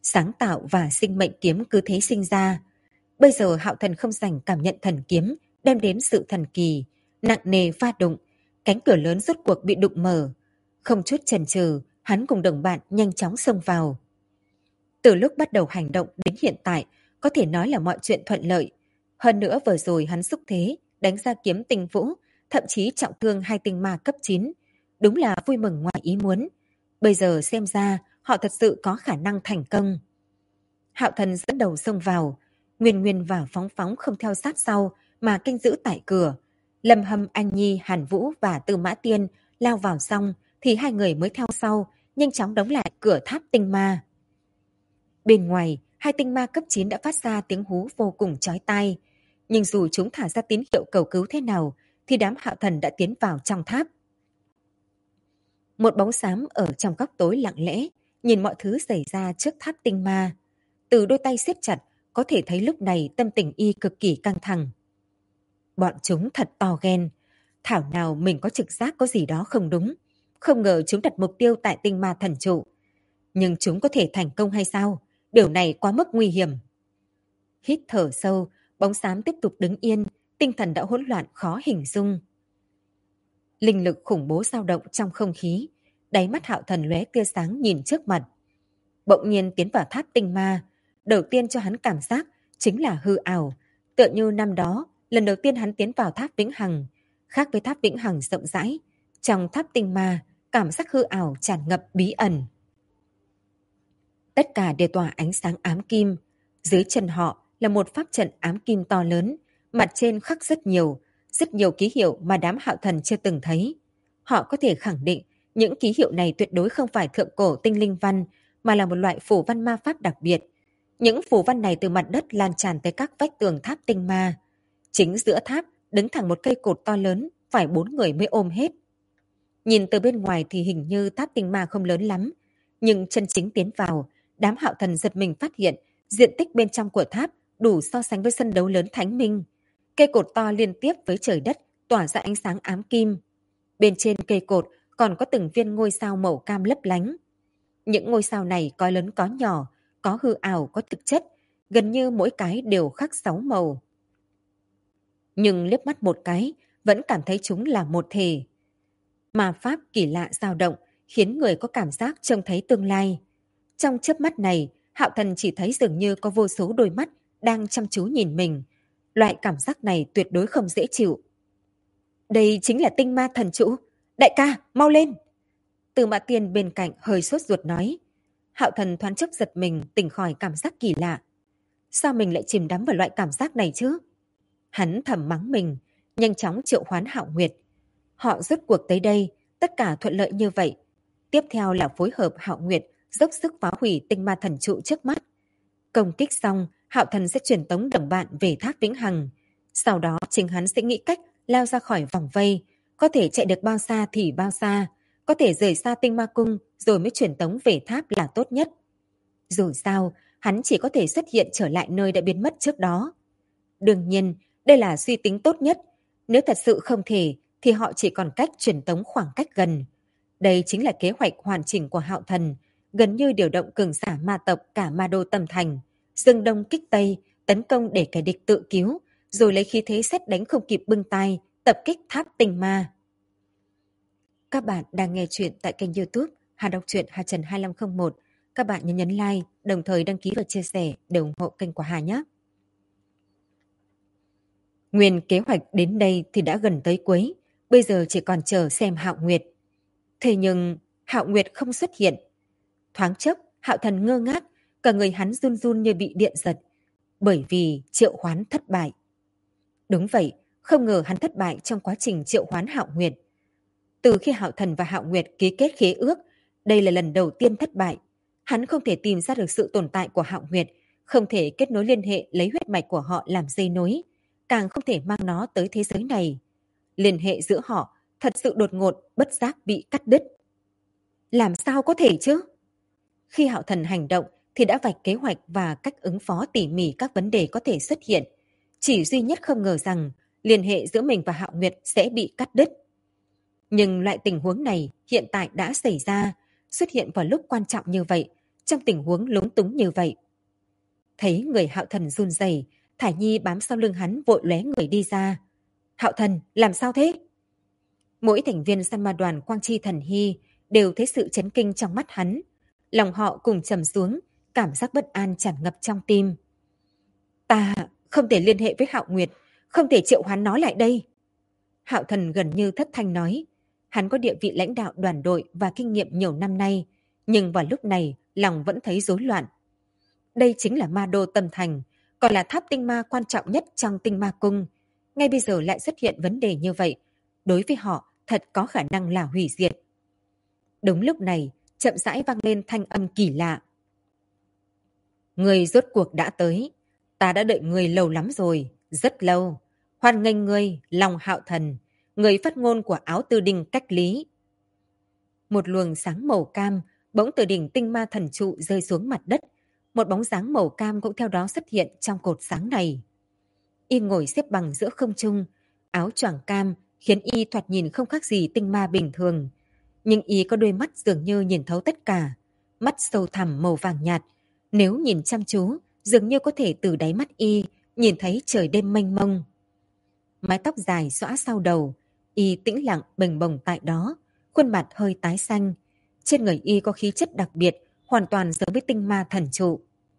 Sáng tạo và sinh mệnh kiếm cứ thế sinh ra. Bây giờ Hạo Thần không dành cảm nhận thần kiếm đem đến sự thần kỳ, nặng nề va đụng, cánh cửa lớn rốt cuộc bị đụng mở. Không chút chần chừ, hắn cùng đồng bạn nhanh chóng xông vào. Từ lúc bắt đầu hành động đến hiện tại, có thể nói là mọi chuyện thuận lợi. Hơn nữa vừa rồi hắn xúc thế, đánh ra kiếm tinh vũ, thậm chí trọng thương 2 tinh ma cấp 9. Đúng là vui mừng ngoài ý muốn. Bây giờ xem ra họ thật sự có khả năng thành công. Hạo Thần dẫn đầu xông vào, Nguyên Nguyên và Phóng Phóng không theo sát sau mà canh giữ tại cửa. Lâm Hâm, Anh Nhi, Hàn Vũ và Tư Mã Tiên lao vào xong thì hai người mới theo sau, nhanh chóng đóng lại cửa tháp tinh ma. Bên ngoài, 2 tinh ma cấp 9 đã phát ra tiếng hú vô cùng chói tai. Nhưng dù chúng thả ra tín hiệu cầu cứu thế nào, thì đám Hạo Thần đã tiến vào trong tháp. Một bóng xám ở trong góc tối lặng lẽ, nhìn mọi thứ xảy ra trước tháp tinh ma. Từ đôi tay siết chặt, có thể thấy lúc này tâm tình y cực kỳ căng thẳng. Bọn chúng thật to ghen. Thảo nào mình có trực giác có gì đó không đúng. Không ngờ chúng đặt mục tiêu tại tinh ma thần trụ. Nhưng chúng có thể thành công hay sao? Điều này quá mức nguy hiểm. Hít thở sâu, bóng xám tiếp tục đứng yên, tinh thần đã hỗn loạn khó hình dung. Linh lực khủng bố dao động trong không khí, đáy mắt Hạo Thần lóe tia sáng nhìn trước mặt. Bỗng nhiên tiến vào tháp tinh ma, đầu tiên cho hắn cảm giác chính là hư ảo, tựa như năm đó, lần đầu tiên hắn tiến vào tháp vĩnh hằng, khác với tháp vĩnh hằng rộng rãi, trong tháp tinh ma, cảm giác hư ảo tràn ngập bí ẩn. Tất cả đều tỏa ánh sáng ám kim, dưới chân họ là một pháp trận ám kim to lớn, mặt trên khắc rất nhiều ký hiệu mà đám Hạo Thần chưa từng thấy. Họ có thể khẳng định những ký hiệu này tuyệt đối không phải thượng cổ tinh linh văn, mà là một loại phù văn ma pháp đặc biệt. Những phù văn này từ mặt đất lan tràn tới các vách tường tháp tinh ma. Chính giữa tháp đứng thẳng một cây cột to lớn, phải 4 người mới ôm hết. Nhìn từ bên ngoài thì hình như tháp tinh ma không lớn lắm, nhưng chân chính tiến vào, đám Hạo Thần giật mình phát hiện diện tích bên trong của tháp đủ so sánh với sân đấu lớn Thánh Minh. Cây cột to liên tiếp với trời đất tỏa ra ánh sáng ám kim. Bên trên cây cột còn có từng viên ngôi sao màu cam lấp lánh. Những ngôi sao này có lớn có nhỏ, có hư ảo có thực chất, gần như mỗi cái đều khắc 6 màu. Nhưng liếc mắt một cái, vẫn cảm thấy chúng là một thể. Ma pháp kỳ lạ dao động, khiến người có cảm giác trông thấy tương lai. Trong chớp mắt này, Hạo Thần chỉ thấy dường như có vô số đôi mắt đang chăm chú nhìn mình. Loại cảm giác này tuyệt đối không dễ chịu. Đây chính là tinh ma thần trụ. Đại ca, mau lên! Từ Mã Tiên bên cạnh hơi sốt ruột nói. Hạo Thần thoáng chốc giật mình tỉnh khỏi cảm giác kỳ lạ. Sao mình lại chìm đắm vào loại cảm giác này chứ? Hắn thầm mắng mình, nhanh chóng triệu hoán Hạo Nguyệt. Họ rốt cuộc tới đây, tất cả thuận lợi như vậy. Tiếp theo là phối hợp Hạo Nguyệt dốc sức phá hủy tinh ma thần trụ trước mắt. Công kích xong, Hạo Thần sẽ truyền tống đồng bạn về tháp vĩnh hằng. Sau đó chính hắn sẽ nghĩ cách lao ra khỏi vòng vây, có thể chạy được bao xa thì bao xa, có thể rời xa tinh ma cung rồi mới truyền tống về tháp là tốt nhất. Dù sao, hắn chỉ có thể xuất hiện trở lại nơi đã biến mất trước đó. Đương nhiên, đây là suy tính tốt nhất. Nếu thật sự không thể, thì họ chỉ còn cách truyền tống khoảng cách gần. Đây chính là kế hoạch hoàn chỉnh của Hạo Thần, gần như điều động cường giả ma tộc cả ma đô Tâm Thành, dâng đông kích tây, tấn công để kẻ địch tự cứu, rồi lấy khí thế sét đánh không kịp bưng tay, tập kích tháp tinh ma. Các bạn đang nghe chuyện tại kênh YouTube Hà Đọc truyện Hà Trần 2501. Các bạn nhớ nhấn like, đồng thời đăng ký và chia sẻ để ủng hộ kênh của Hà nhé. Nguyên kế hoạch đến đây thì đã gần tới cuối, bây giờ chỉ còn chờ xem Hạo Nguyệt. Thế nhưng Hạo Nguyệt không xuất hiện. Thoáng chốc, Hạo Thần ngơ ngác, cả người hắn run run như bị điện giật, bởi vì triệu hoán thất bại. Đúng vậy, không ngờ hắn thất bại trong quá trình triệu hoán Hạo Nguyệt. Từ khi Hạo Thần và Hạo Nguyệt ký kết khế ước, đây là lần đầu tiên thất bại. Hắn không thể tìm ra được sự tồn tại của Hạo Nguyệt, không thể kết nối liên hệ lấy huyết mạch của họ làm dây nối, càng không thể mang nó tới thế giới này. Liên hệ giữa họ thật sự đột ngột, bất giác bị cắt đứt. Làm sao có thể chứ? Khi Hạo Thần hành động thì đã vạch kế hoạch và cách ứng phó tỉ mỉ các vấn đề có thể xuất hiện. Chỉ duy nhất không ngờ rằng liên hệ giữa mình và Hạo Nguyệt sẽ bị cắt đứt. Nhưng loại tình huống này hiện tại đã xảy ra, xuất hiện vào lúc quan trọng như vậy, trong tình huống lúng túng như vậy. Thấy người Hạo Thần run rẩy, Thải Nhi bám sau lưng hắn vội lóe người đi ra. Hạo Thần, làm sao thế? Mỗi thành viên săn ma đoàn Quang Chi Thần Hy đều thấy sự chấn kinh trong mắt hắn. Lòng họ cùng trầm xuống, cảm giác bất an tràn ngập trong tim. Ta không thể liên hệ với Hạo Nguyệt, không thể triệu hoán nó lại đây. Hạo Thần gần như thất thanh nói. Hắn có địa vị lãnh đạo đoàn đội và kinh nghiệm nhiều năm nay, nhưng vào lúc này lòng vẫn thấy rối loạn. Đây chính là ma đô tâm thành, còn là tháp tinh ma quan trọng nhất trong tinh ma cung. Ngay bây giờ lại xuất hiện vấn đề như vậy, đối với họ thật có khả năng là hủy diệt. Đúng lúc này, chậm rãi vang lên thanh âm kỳ lạ. Người rốt cuộc đã tới. Ta đã đợi người lâu lắm rồi, rất lâu. Hoan nghênh ngươi, Long Hạo Thần, người phát ngôn của áo tư đinh cách lý. Một luồng sáng màu cam bỗng từ đỉnh tinh ma thần trụ rơi xuống mặt đất. Một bóng dáng màu cam cũng theo đó xuất hiện trong cột sáng này. Y ngồi xếp bằng giữa không trung, áo choàng cam khiến y thoạt nhìn không khác gì tinh ma bình thường. Nhưng y có đôi mắt dường như nhìn thấu tất cả, mắt sâu thẳm màu vàng nhạt. Nếu nhìn chăm chú, dường như có thể từ đáy mắt y nhìn thấy trời đêm mênh mông. Mái tóc dài xõa sau đầu, y tĩnh lặng bềnh bồng tại đó, khuôn mặt hơi tái xanh. Trên người y có khí chất đặc biệt, hoàn toàn giống với tinh ma thần trụ.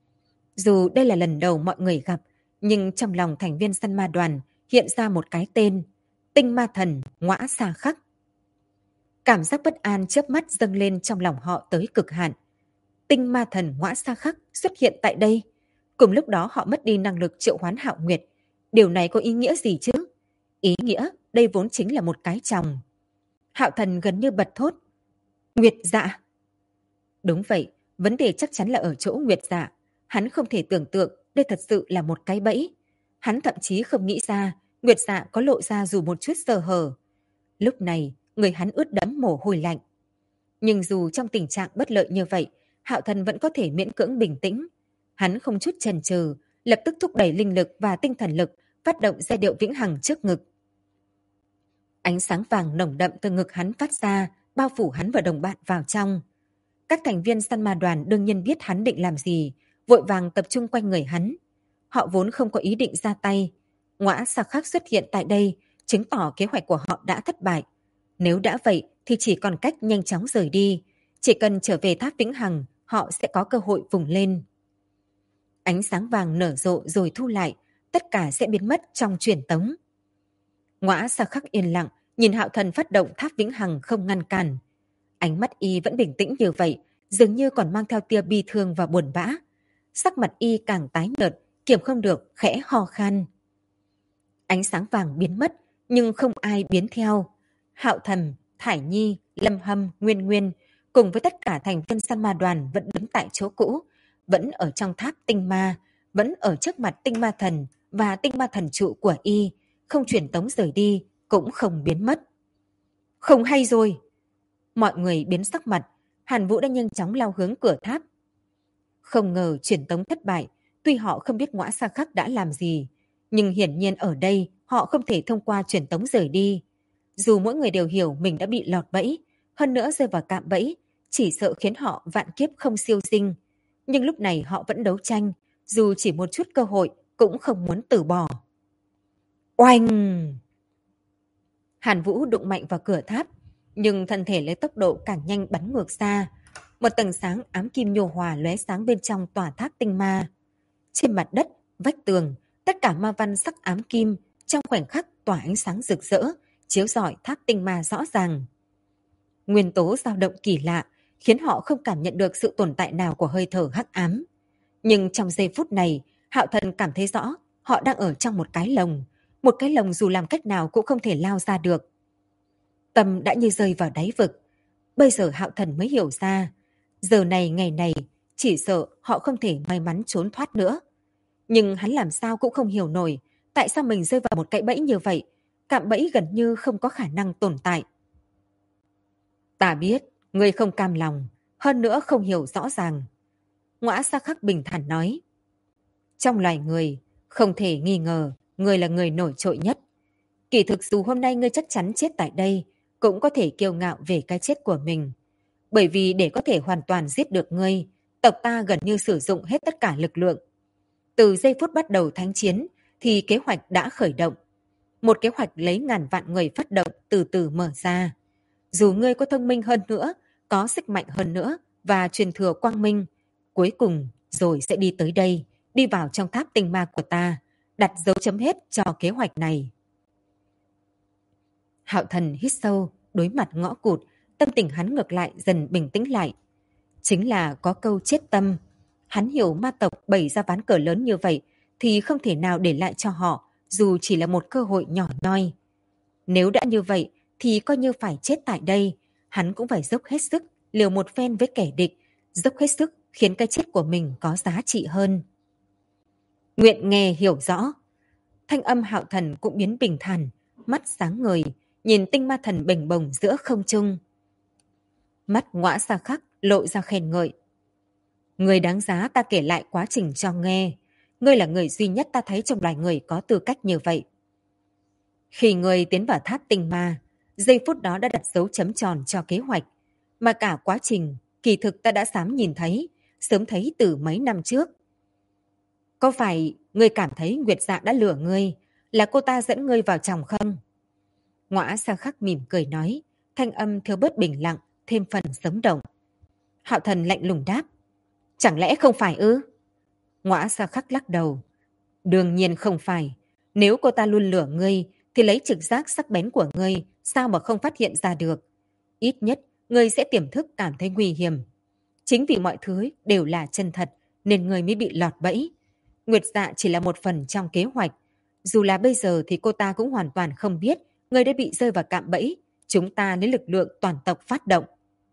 Dù đây là lần đầu mọi người gặp, nhưng trong lòng thành viên săn ma đoàn hiện ra một cái tên, tinh ma thần Ngõa Sa Khắc. Cảm giác bất an chớp mắt dâng lên trong lòng họ tới cực hạn. Tinh ma thần Ngõa Sa Khắc xuất hiện tại đây. Cùng lúc đó họ mất đi năng lực triệu hoán Hạo Nguyệt. Điều này có ý nghĩa gì chứ? Ý nghĩa đây vốn chính là một cái chồng. Hạo Thần gần như bật thốt. Nguyệt Dạ. Đúng vậy, vấn đề chắc chắn là ở chỗ Nguyệt Dạ. Hắn không thể tưởng tượng đây thật sự là một cái bẫy. Hắn thậm chí không nghĩ ra Nguyệt Dạ có lộ ra dù một chút sơ hở. Lúc này, người hắn ướt đẫm mồ hôi lạnh. Nhưng dù trong tình trạng bất lợi như vậy, Hạo Thần vẫn có thể miễn cưỡng bình tĩnh. Hắn không chút chần chừ, lập tức thúc đẩy linh lực và tinh thần lực, phát động giai điệu vĩnh hằng trước ngực. Ánh sáng vàng nồng đậm từ ngực hắn phát ra, bao phủ hắn và đồng bạn vào trong. Các thành viên săn ma đoàn đương nhiên biết hắn định làm gì, vội vàng tập trung quanh người hắn. Họ vốn không có ý định ra tay. Ngõa Sa Khắc xuất hiện tại đây, chứng tỏ kế hoạch của họ đã thất bại. Nếu đã vậy thì chỉ còn cách nhanh chóng rời đi. Chỉ cần trở về tháp vĩnh hằng, họ sẽ có cơ hội vùng lên. Ánh sáng vàng nở rộ rồi thu lại, tất cả sẽ biến mất trong truyền tống. Ngõa Sa Khắc yên lặng, nhìn Hạo Thần phát động tháp vĩnh hằng không ngăn cản. Ánh mắt y vẫn bình tĩnh như vậy, dường như còn mang theo tia bi thương và buồn bã. Sắc mặt y càng tái nhợt, kiềm không được khẽ ho khan. Ánh sáng vàng biến mất, nhưng không ai biến theo. Hạo Thần, Thải Nhi, Lâm Hâm, Nguyên Nguyên cùng với tất cả thành viên săn ma đoàn vẫn đứng tại chỗ cũ, vẫn ở trong tháp tinh ma, vẫn ở trước mặt tinh ma thần và tinh ma thần trụ của y, không truyền tống rời đi, cũng không biến mất. Không hay rồi! Mọi người biến sắc mặt, Hàn Vũ đã nhanh chóng lao hướng cửa tháp. Không ngờ truyền tống thất bại, tuy họ không biết Ngõa Sa Khắc đã làm gì, nhưng hiển nhiên ở đây họ không thể thông qua truyền tống rời đi. Dù mỗi người đều hiểu mình đã bị lọt bẫy, hơn nữa rơi vào cạm bẫy, chỉ sợ khiến họ vạn kiếp không siêu sinh. Nhưng lúc này họ vẫn đấu tranh, dù chỉ một chút cơ hội cũng không muốn từ bỏ. Oanh! Hàn Vũ đụng mạnh vào cửa tháp, nhưng thân thể lấy tốc độ càng nhanh bắn ngược ra. Một tầng sáng ám kim nhô hòa lóe sáng bên trong tòa tháp tinh ma. Trên mặt đất, vách tường, tất cả ma văn sắc ám kim trong khoảnh khắc tỏa ánh sáng rực rỡ, chiếu rọi tháp tinh ma rõ ràng. Nguyên tố dao động kỳ lạ, khiến họ không cảm nhận được sự tồn tại nào của hơi thở hắc ám. Nhưng trong giây phút này, Hạo Thần cảm thấy rõ họ đang ở trong một cái lồng dù làm cách nào cũng không thể lao ra được. Tâm đã như rơi vào đáy vực. Bây giờ Hạo Thần mới hiểu ra, giờ này ngày này, chỉ sợ họ không thể may mắn trốn thoát nữa. Nhưng hắn làm sao cũng không hiểu nổi, tại sao mình rơi vào một cái bẫy như vậy, cạm bẫy gần như không có khả năng tồn tại. Ta biết, ngươi không cam lòng, hơn nữa không hiểu rõ ràng. Ngõa Sa Khắc bình thản nói. Trong loài người, không thể nghi ngờ, ngươi là người nổi trội nhất. Kỳ thực dù hôm nay ngươi chắc chắn chết tại đây, cũng có thể kiêu ngạo về cái chết của mình. Bởi vì để có thể hoàn toàn giết được ngươi, tộc ta gần như sử dụng hết tất cả lực lượng. Từ giây phút bắt đầu thánh chiến thì kế hoạch đã khởi động. Một kế hoạch lấy ngàn vạn người phát động từ từ mở ra. Dù ngươi có thông minh hơn nữa, có sức mạnh hơn nữa và truyền thừa quang minh, cuối cùng rồi sẽ đi tới đây, đi vào trong tháp tinh ma của ta, đặt dấu chấm hết cho kế hoạch này. Hạo Thần hít sâu, đối mặt ngõ cụt, tâm tình hắn ngược lại dần bình tĩnh lại. Chính là có câu chết tâm. Hắn hiểu ma tộc bày ra ván cờ lớn như vậy thì không thể nào để lại cho họ dù chỉ là một cơ hội nhỏ nhoi. Nếu đã như vậy thì coi như phải chết tại đây, hắn cũng phải dốc hết sức liều một phen với kẻ địch, dốc hết sức khiến cái chết của mình có giá trị hơn. Nguyện nghe hiểu rõ. Thanh âm Hạo Thần cũng biến bình thản, mắt sáng ngời, nhìn tinh ma thần bềnh bồng giữa không trung. Mắt Ngõa Sa Khắc lộ ra khen ngợi. Người đáng giá ta kể lại quá trình cho nghe. Ngươi là người duy nhất ta thấy trong loài người có tư cách như vậy. Khi ngươi tiến vào tháp tinh ma, giây phút đó đã đặt dấu chấm tròn cho kế hoạch. Mà cả quá trình, kỳ thực ta đã sớm nhìn thấy, sớm thấy từ mấy năm trước. Có phải ngươi cảm thấy Nguyệt Dạ đã lừa ngươi, là cô ta dẫn ngươi vào chồng không? Ngõa Sa Khắc mỉm cười nói, thanh âm thiếu bớt bình lặng, thêm phần sống động. Hạo Thần lạnh lùng đáp, chẳng lẽ không phải ư? Ngõa Sa Khắc lắc đầu. Đương nhiên không phải. Nếu cô ta luôn lừa ngươi, thì lấy trực giác sắc bén của ngươi, sao mà không phát hiện ra được? Ít nhất, ngươi sẽ tiềm thức cảm thấy nguy hiểm. Chính vì mọi thứ đều là chân thật, nên ngươi mới bị lọt bẫy. Nguyệt Dạ chỉ là một phần trong kế hoạch. Dù là bây giờ thì cô ta cũng hoàn toàn không biết ngươi đã bị rơi vào cạm bẫy. Chúng ta lấy lực lượng toàn tộc phát động.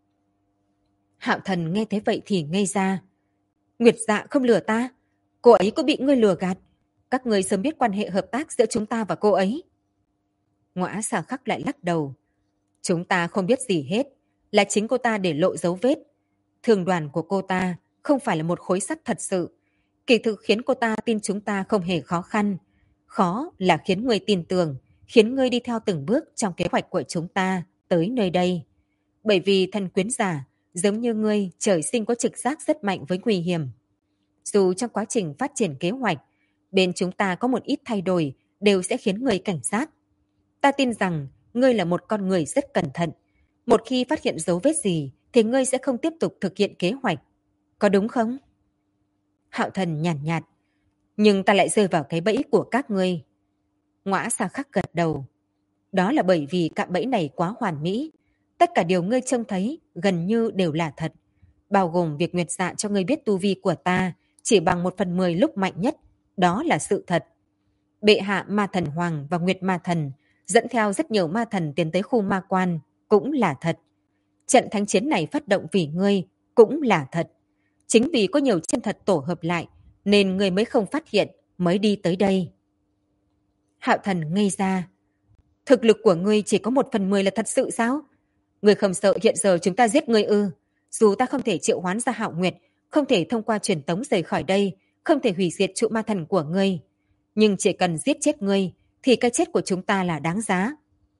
Hạo Thần nghe thế vậy thì ngây ra. Nguyệt Dạ không lừa ta. Cô ấy có bị ngươi lừa gạt. Các ngươi sớm biết quan hệ hợp tác giữa chúng ta và cô ấy. Ngõa Sa Khắc lại lắc đầu. Chúng ta không biết gì hết. Là chính cô ta để lộ dấu vết. Thương đoàn của cô ta không phải là một khối sắt thật sự. Kỳ thực khiến cô ta tin chúng ta không hề khó khăn. Khó là khiến ngươi tin tưởng, khiến ngươi đi theo từng bước trong kế hoạch của chúng ta tới nơi đây. Bởi vì thần quyến giả, giống như ngươi, trời sinh có trực giác rất mạnh với nguy hiểm. Dù trong quá trình phát triển kế hoạch, bên chúng ta có một ít thay đổi đều sẽ khiến ngươi cảnh giác. Ta tin rằng ngươi là một con người rất cẩn thận. Một khi phát hiện dấu vết gì thì ngươi sẽ không tiếp tục thực hiện kế hoạch. Có đúng không? Hạo Thần nhàn nhạt. Nhưng ta lại rơi vào cái bẫy của các ngươi. Ngõa Sa Khắc gật đầu. Đó là bởi vì cạm bẫy này quá hoàn mỹ. Tất cả điều ngươi trông thấy gần như đều là thật. Bao gồm việc Nguyệt Dạ cho ngươi biết tu vi của ta chỉ bằng 1/10 lúc mạnh nhất. Đó là sự thật. Bệ hạ Ma Thần Hoàng và Nguyệt Ma Thần dẫn theo rất nhiều ma thần tiến tới khu ma quan cũng là thật. Trận thánh chiến này phát động vì ngươi cũng là thật. Chính vì có nhiều chân thật tổ hợp lại nên ngươi mới không phát hiện, mới đi tới đây. Hạo Thần ngây ra. Thực lực của ngươi chỉ có 1/10 là thật sự sao? Ngươi không sợ hiện giờ chúng ta giết ngươi ư? Dù ta không thể triệu hoán ra Hạo Nguyệt, không thể thông qua truyền tống rời khỏi đây, không thể hủy diệt trụ ma thần của ngươi. Nhưng chỉ cần giết chết ngươi, thì cái chết của chúng ta là đáng giá.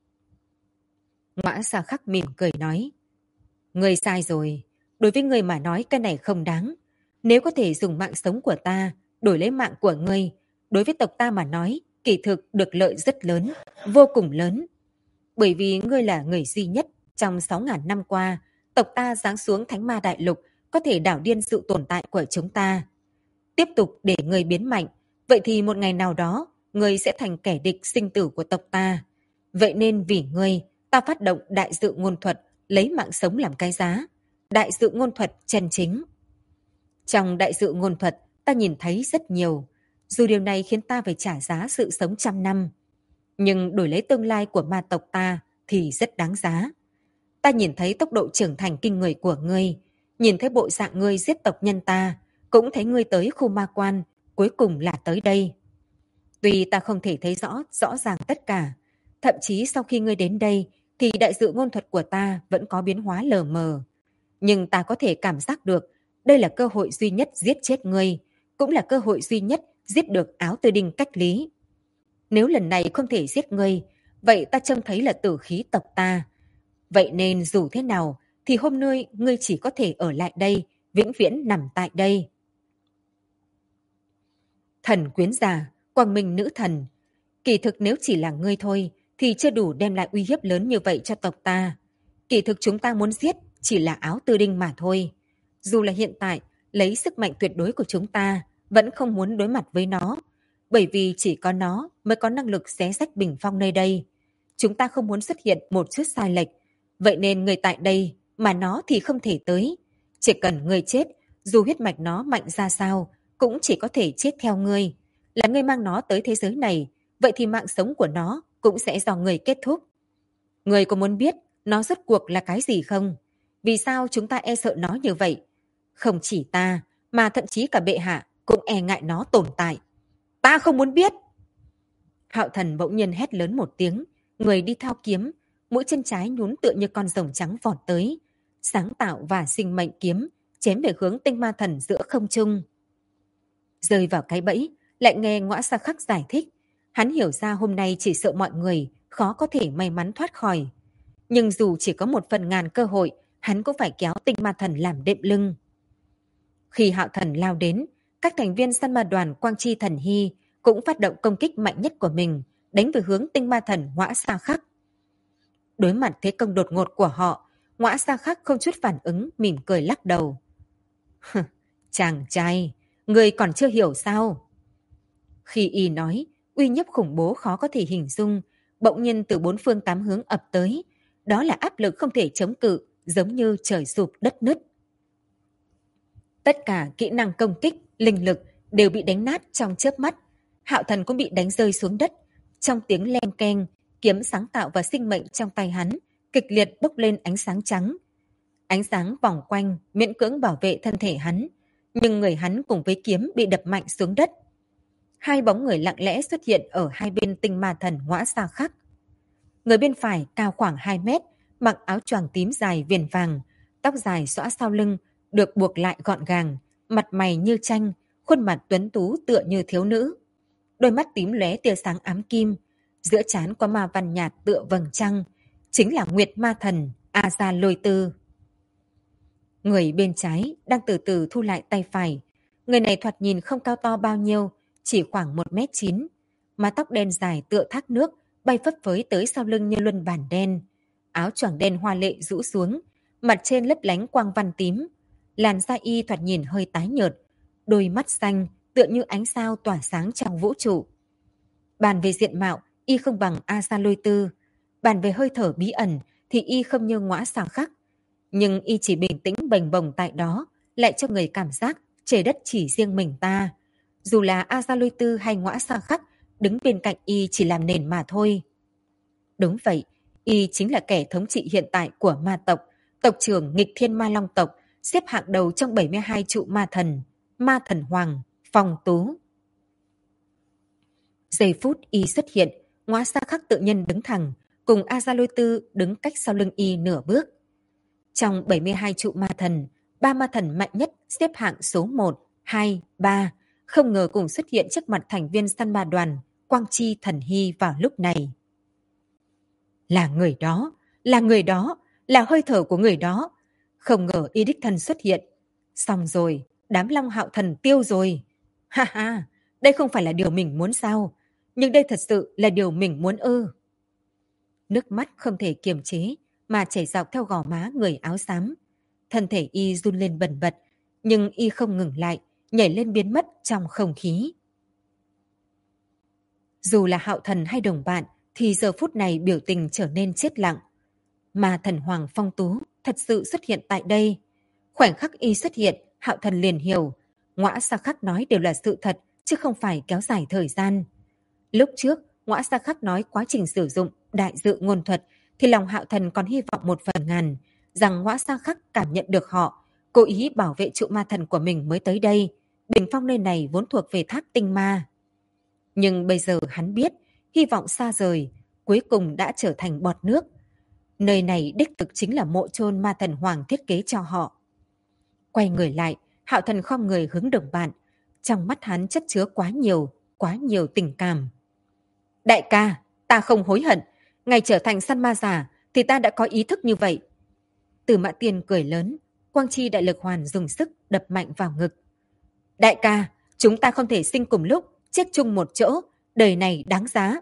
Ngõa Sa Khắc mỉm cười nói. Ngươi sai rồi. Đối với ngươi mà nói cái này không đáng. Nếu có thể dùng mạng sống của ta đổi lấy mạng của ngươi, đối với tộc ta mà nói, kỳ thực được lợi rất lớn, vô cùng lớn. Bởi vì ngươi là người duy nhất trong 6.000 năm qua, tộc ta giáng xuống Thánh Ma Đại Lục có thể đảo điên sự tồn tại của chúng ta. Tiếp tục để ngươi biến mạnh, vậy thì một ngày nào đó, ngươi sẽ thành kẻ địch sinh tử của tộc ta. Vậy nên vì ngươi, ta phát động đại dự ngôn thuật, lấy mạng sống làm cái giá. Đại dự ngôn thuật chân chính. Trong đại dự ngôn thuật, ta nhìn thấy rất nhiều. Dù điều này khiến ta phải trả giá sự sống 100 năm. Nhưng đổi lấy tương lai của ma tộc ta thì rất đáng giá. Ta nhìn thấy tốc độ trưởng thành kinh người của ngươi, nhìn thấy bộ dạng ngươi giết tộc nhân ta, cũng thấy ngươi tới khu ma quan, cuối cùng là tới đây. Tuy ta không thể thấy rõ ràng tất cả, thậm chí sau khi ngươi đến đây thì đại dự ngôn thuật của ta vẫn có biến hóa lờ mờ. Nhưng ta có thể cảm giác được đây là cơ hội duy nhất giết chết ngươi, cũng là cơ hội duy nhất giết được Áo Tư Đinh cách lý. Nếu lần này không thể giết ngươi, vậy ta trông thấy là tử khí tộc ta. Vậy nên dù thế nào thì hôm nay ngươi chỉ có thể ở lại đây vĩnh viễn nằm tại đây. Thần quyến già, quang minh nữ thần, kỳ thực nếu chỉ là ngươi thôi thì chưa đủ đem lại uy hiếp lớn như vậy cho tộc ta. Kỳ thực chúng ta muốn giết chỉ là Áo Tư Đinh mà thôi. Dù là hiện tại lấy sức mạnh tuyệt đối của chúng ta vẫn không muốn đối mặt với nó, bởi vì chỉ có nó mới có năng lực xé rách bình phong nơi đây. Chúng ta không muốn xuất hiện một chút sai lệch, vậy nên người tại đây mà nó thì không thể tới. Chỉ cần người chết, dù huyết mạch nó mạnh ra sao cũng chỉ có thể chết theo ngươi. Là ngươi mang nó tới thế giới này, vậy thì mạng sống của nó cũng sẽ do người kết thúc. Người có muốn biết nó rốt cuộc là cái gì không? Vì sao chúng ta e sợ nó như vậy? Không chỉ ta, mà thậm chí cả bệ hạ cũng e ngại nó tồn tại. Ta không muốn biết! Hạo Thần bỗng nhiên hét lớn một tiếng, người đi thao kiếm, mũi chân trái nhún tựa như con rồng trắng vọt tới. Sáng tạo và sinh mệnh kiếm, chém về hướng Tinh Ma Thần giữa không trung. Rơi vào cái bẫy, lại nghe Ngõa Sa Khắc giải thích. Hắn hiểu ra hôm nay chỉ sợ mọi người khó có thể may mắn thoát khỏi. Nhưng dù chỉ có 1/1000 cơ hội, hắn cũng phải kéo Tinh Ma Thần làm đệm lưng. Khi Hạo Thần lao đến, các thành viên săn ma đoàn Quang Chi Thần Hy cũng phát động công kích mạnh nhất của mình, đánh về hướng Tinh Ma Thần Ngõa Sa Khắc. Đối mặt thế công đột ngột của họ, Ngõa Sa Khắc không chút phản ứng, mỉm cười lắc đầu. Chàng trai, người còn chưa hiểu sao? Khi y nói, uy nhiếp khủng bố khó có thể hình dung, bỗng nhiên từ 4 phương 8 hướng ập tới. Đó là áp lực không thể chống cự, giống như trời sụp đất nứt. Tất cả kỹ năng công kích, linh lực đều bị đánh nát trong chớp mắt. Hạo Thần cũng bị đánh rơi xuống đất. Trong tiếng len keng, kiếm sáng tạo và sinh mệnh trong tay hắn kịch liệt bốc lên ánh sáng trắng. Ánh sáng vòng quanh, miễn cưỡng bảo vệ thân thể hắn, nhưng người hắn cùng với kiếm bị đập mạnh xuống đất. Hai bóng người lặng lẽ xuất hiện ở hai bên Tinh Ma Thần Ngõa Sa Khắc. Người bên phải cao khoảng 2 mét, mặc áo choàng tím dài viền vàng, tóc dài xõa sau lưng, được buộc lại gọn gàng, mặt mày như tranh, khuôn mặt tuấn tú tựa như thiếu nữ. Đôi mắt tím lóe tia sáng ám kim, giữa trán có ma văn nhạt tựa vầng trăng, chính là Nguyệt Ma Thần Azalôi-tư. Người bên trái đang từ từ thu lại tay phải. Người này thoạt nhìn không cao to bao nhiêu, chỉ khoảng 1m9. Mái tóc đen dài tựa thác nước, bay phấp phới tới sau lưng như luân bản đen. Áo choàng đen hoa lệ rũ xuống, mặt trên lấp lánh quang văn tím. Làn da y thoạt nhìn hơi tái nhợt, đôi mắt xanh tựa như ánh sao tỏa sáng trong vũ trụ. Bàn về diện mạo, y không bằng Azalôi-tư. Bàn về hơi thở bí ẩn thì y không như Ngõa Sa Khắc. Nhưng y chỉ bình tĩnh bềnh bồng tại đó, lại cho người cảm giác trời đất chỉ riêng mình ta. Dù là Azalôi-tư hay Ngõa Sa Khắc, đứng bên cạnh y chỉ làm nền mà thôi. Đúng vậy, y chính là kẻ thống trị hiện tại của ma tộc, tộc trưởng nghịch thiên ma long tộc, xếp hạng đầu trong 72 trụ ma thần hoàng, Phong Tú. Giây phút y xuất hiện, Ngõa Sa Khắc tự nhiên đứng thẳng, cùng Azalôi-tư đứng cách sau lưng y nửa bước. Trong 72 trụ ma thần, 3 ma thần mạnh nhất xếp hạng số 1, 2, 3, không ngờ cùng xuất hiện trước mặt thành viên săn ma đoàn Quang Chi Thần Hy vào lúc này. Là người đó, là người đó, là hơi thở của người đó. Không ngờ y đích thân xuất hiện. Xong rồi, đám Long Hạo Thần tiêu rồi. Ha ha, đây không phải là điều mình muốn sao? Nhưng đây thật sự là điều mình muốn ư. Nước mắt không thể kiềm chế mà chảy dọc theo gò má người áo xám. Thân thể y run lên bần bật, nhưng y không ngừng lại, nhảy lên biến mất trong không khí. Dù là Hạo Thần hay đồng bạn, thì giờ phút này biểu tình trở nên chết lặng. Mà thần hoàng Phong Tú thật sự xuất hiện tại đây. Khoảnh khắc y xuất hiện, Hạo Thần liền hiểu. Ngõa Sa Khắc nói đều là sự thật, chứ không phải kéo dài thời gian. Lúc trước, Ngõa Sa Khắc nói quá trình sử dụng đại dự ngôn thuật, thì lòng Hạo Thần còn hy vọng 1/1000, rằng Ngõa Sa Khắc cảm nhận được họ, cố ý bảo vệ trụ ma thần của mình mới tới đây. Bình phong nơi này vốn thuộc về tháp tinh ma. Nhưng bây giờ hắn biết, hy vọng xa rời, cuối cùng đã trở thành bọt nước. Nơi này đích thực chính là mộ chôn ma thần hoàng thiết kế cho họ. Quay người lại, Hạo Thần khom người hướng đồng bạn. Trong mắt hắn chất chứa quá nhiều tình cảm. Đại ca, ta không hối hận. Ngày trở thành săn ma giả thì ta đã có ý thức như vậy. Từ Mã Tiên cười lớn. Quang Chi đại lực hoàn dùng sức đập mạnh vào ngực. Đại ca, chúng ta không thể sinh cùng lúc, chết chung một chỗ, đời này đáng giá.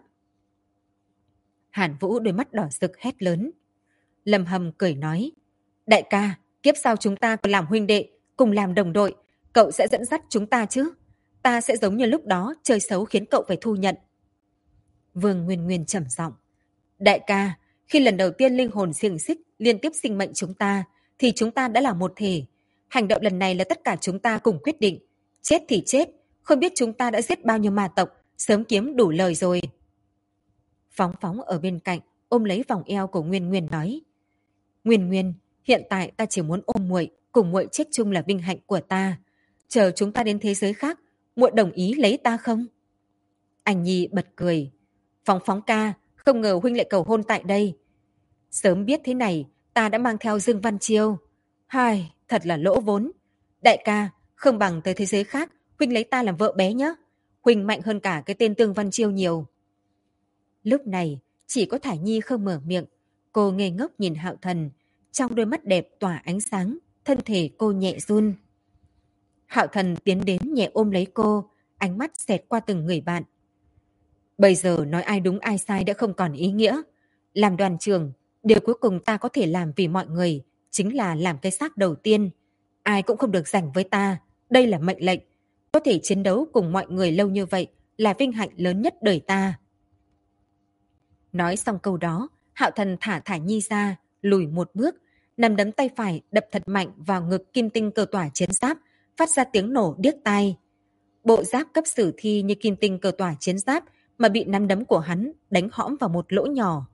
Hàn Vũ đôi mắt đỏ rực hét lớn. Lâm Hâm cười nói, đại ca, kiếp sau chúng ta còn làm huynh đệ, cùng làm đồng đội, cậu sẽ dẫn dắt chúng ta chứ? Ta sẽ giống như lúc đó chơi xấu khiến cậu phải thu nhận. Vương Nguyên Nguyên trầm giọng, đại ca, khi lần đầu tiên linh hồn xiềng xích liên tiếp sinh mệnh chúng ta, thì chúng ta đã là một thể. Hành động lần này là tất cả chúng ta cùng quyết định. Chết thì chết, không biết chúng ta đã giết bao nhiêu ma tộc, sớm kiếm đủ lời rồi. Phóng Phóng ở bên cạnh, ôm lấy vòng eo của Nguyên Nguyên nói, Nguyên Nguyên, hiện tại ta chỉ muốn ôm muội, cùng muội chết chung là vinh hạnh của ta. Chờ chúng ta đến thế giới khác, muội đồng ý lấy ta không? Anh Nhi bật cười. Phóng Phóng ca, không ngờ huynh lại cầu hôn tại đây. Sớm biết thế này, ta đã mang theo Dương Văn Chiêu. Hai, thật là lỗ vốn. Đại ca, không bằng tới thế giới khác, huynh lấy ta làm vợ bé nhé. Huynh mạnh hơn cả cái tên Tương Văn Chiêu nhiều. Lúc này, chỉ có Thải Nhi không mở miệng. Cô ngây ngốc nhìn Hạo Thần, trong đôi mắt đẹp tỏa ánh sáng, thân thể cô nhẹ run. Hạo Thần tiến đến nhẹ ôm lấy cô, ánh mắt xẹt qua từng người bạn. Bây giờ nói ai đúng ai sai đã không còn ý nghĩa. Làm đoàn trưởng, điều cuối cùng ta có thể làm vì mọi người chính là làm cái xác đầu tiên. Ai cũng không được giành với ta, đây là mệnh lệnh. Có thể chiến đấu cùng mọi người lâu như vậy là vinh hạnh lớn nhất đời ta. Nói xong câu đó, Hạo Thần thả Thải Nhi ra, lùi một bước, nắm đấm tay phải đập thật mạnh vào ngực kim tinh cơ tỏa chiến giáp, phát ra tiếng nổ điếc tai. Bộ giáp cấp sử thi như kim tinh cơ tỏa chiến giáp mà bị nắm đấm của hắn đánh hõm vào một lỗ nhỏ.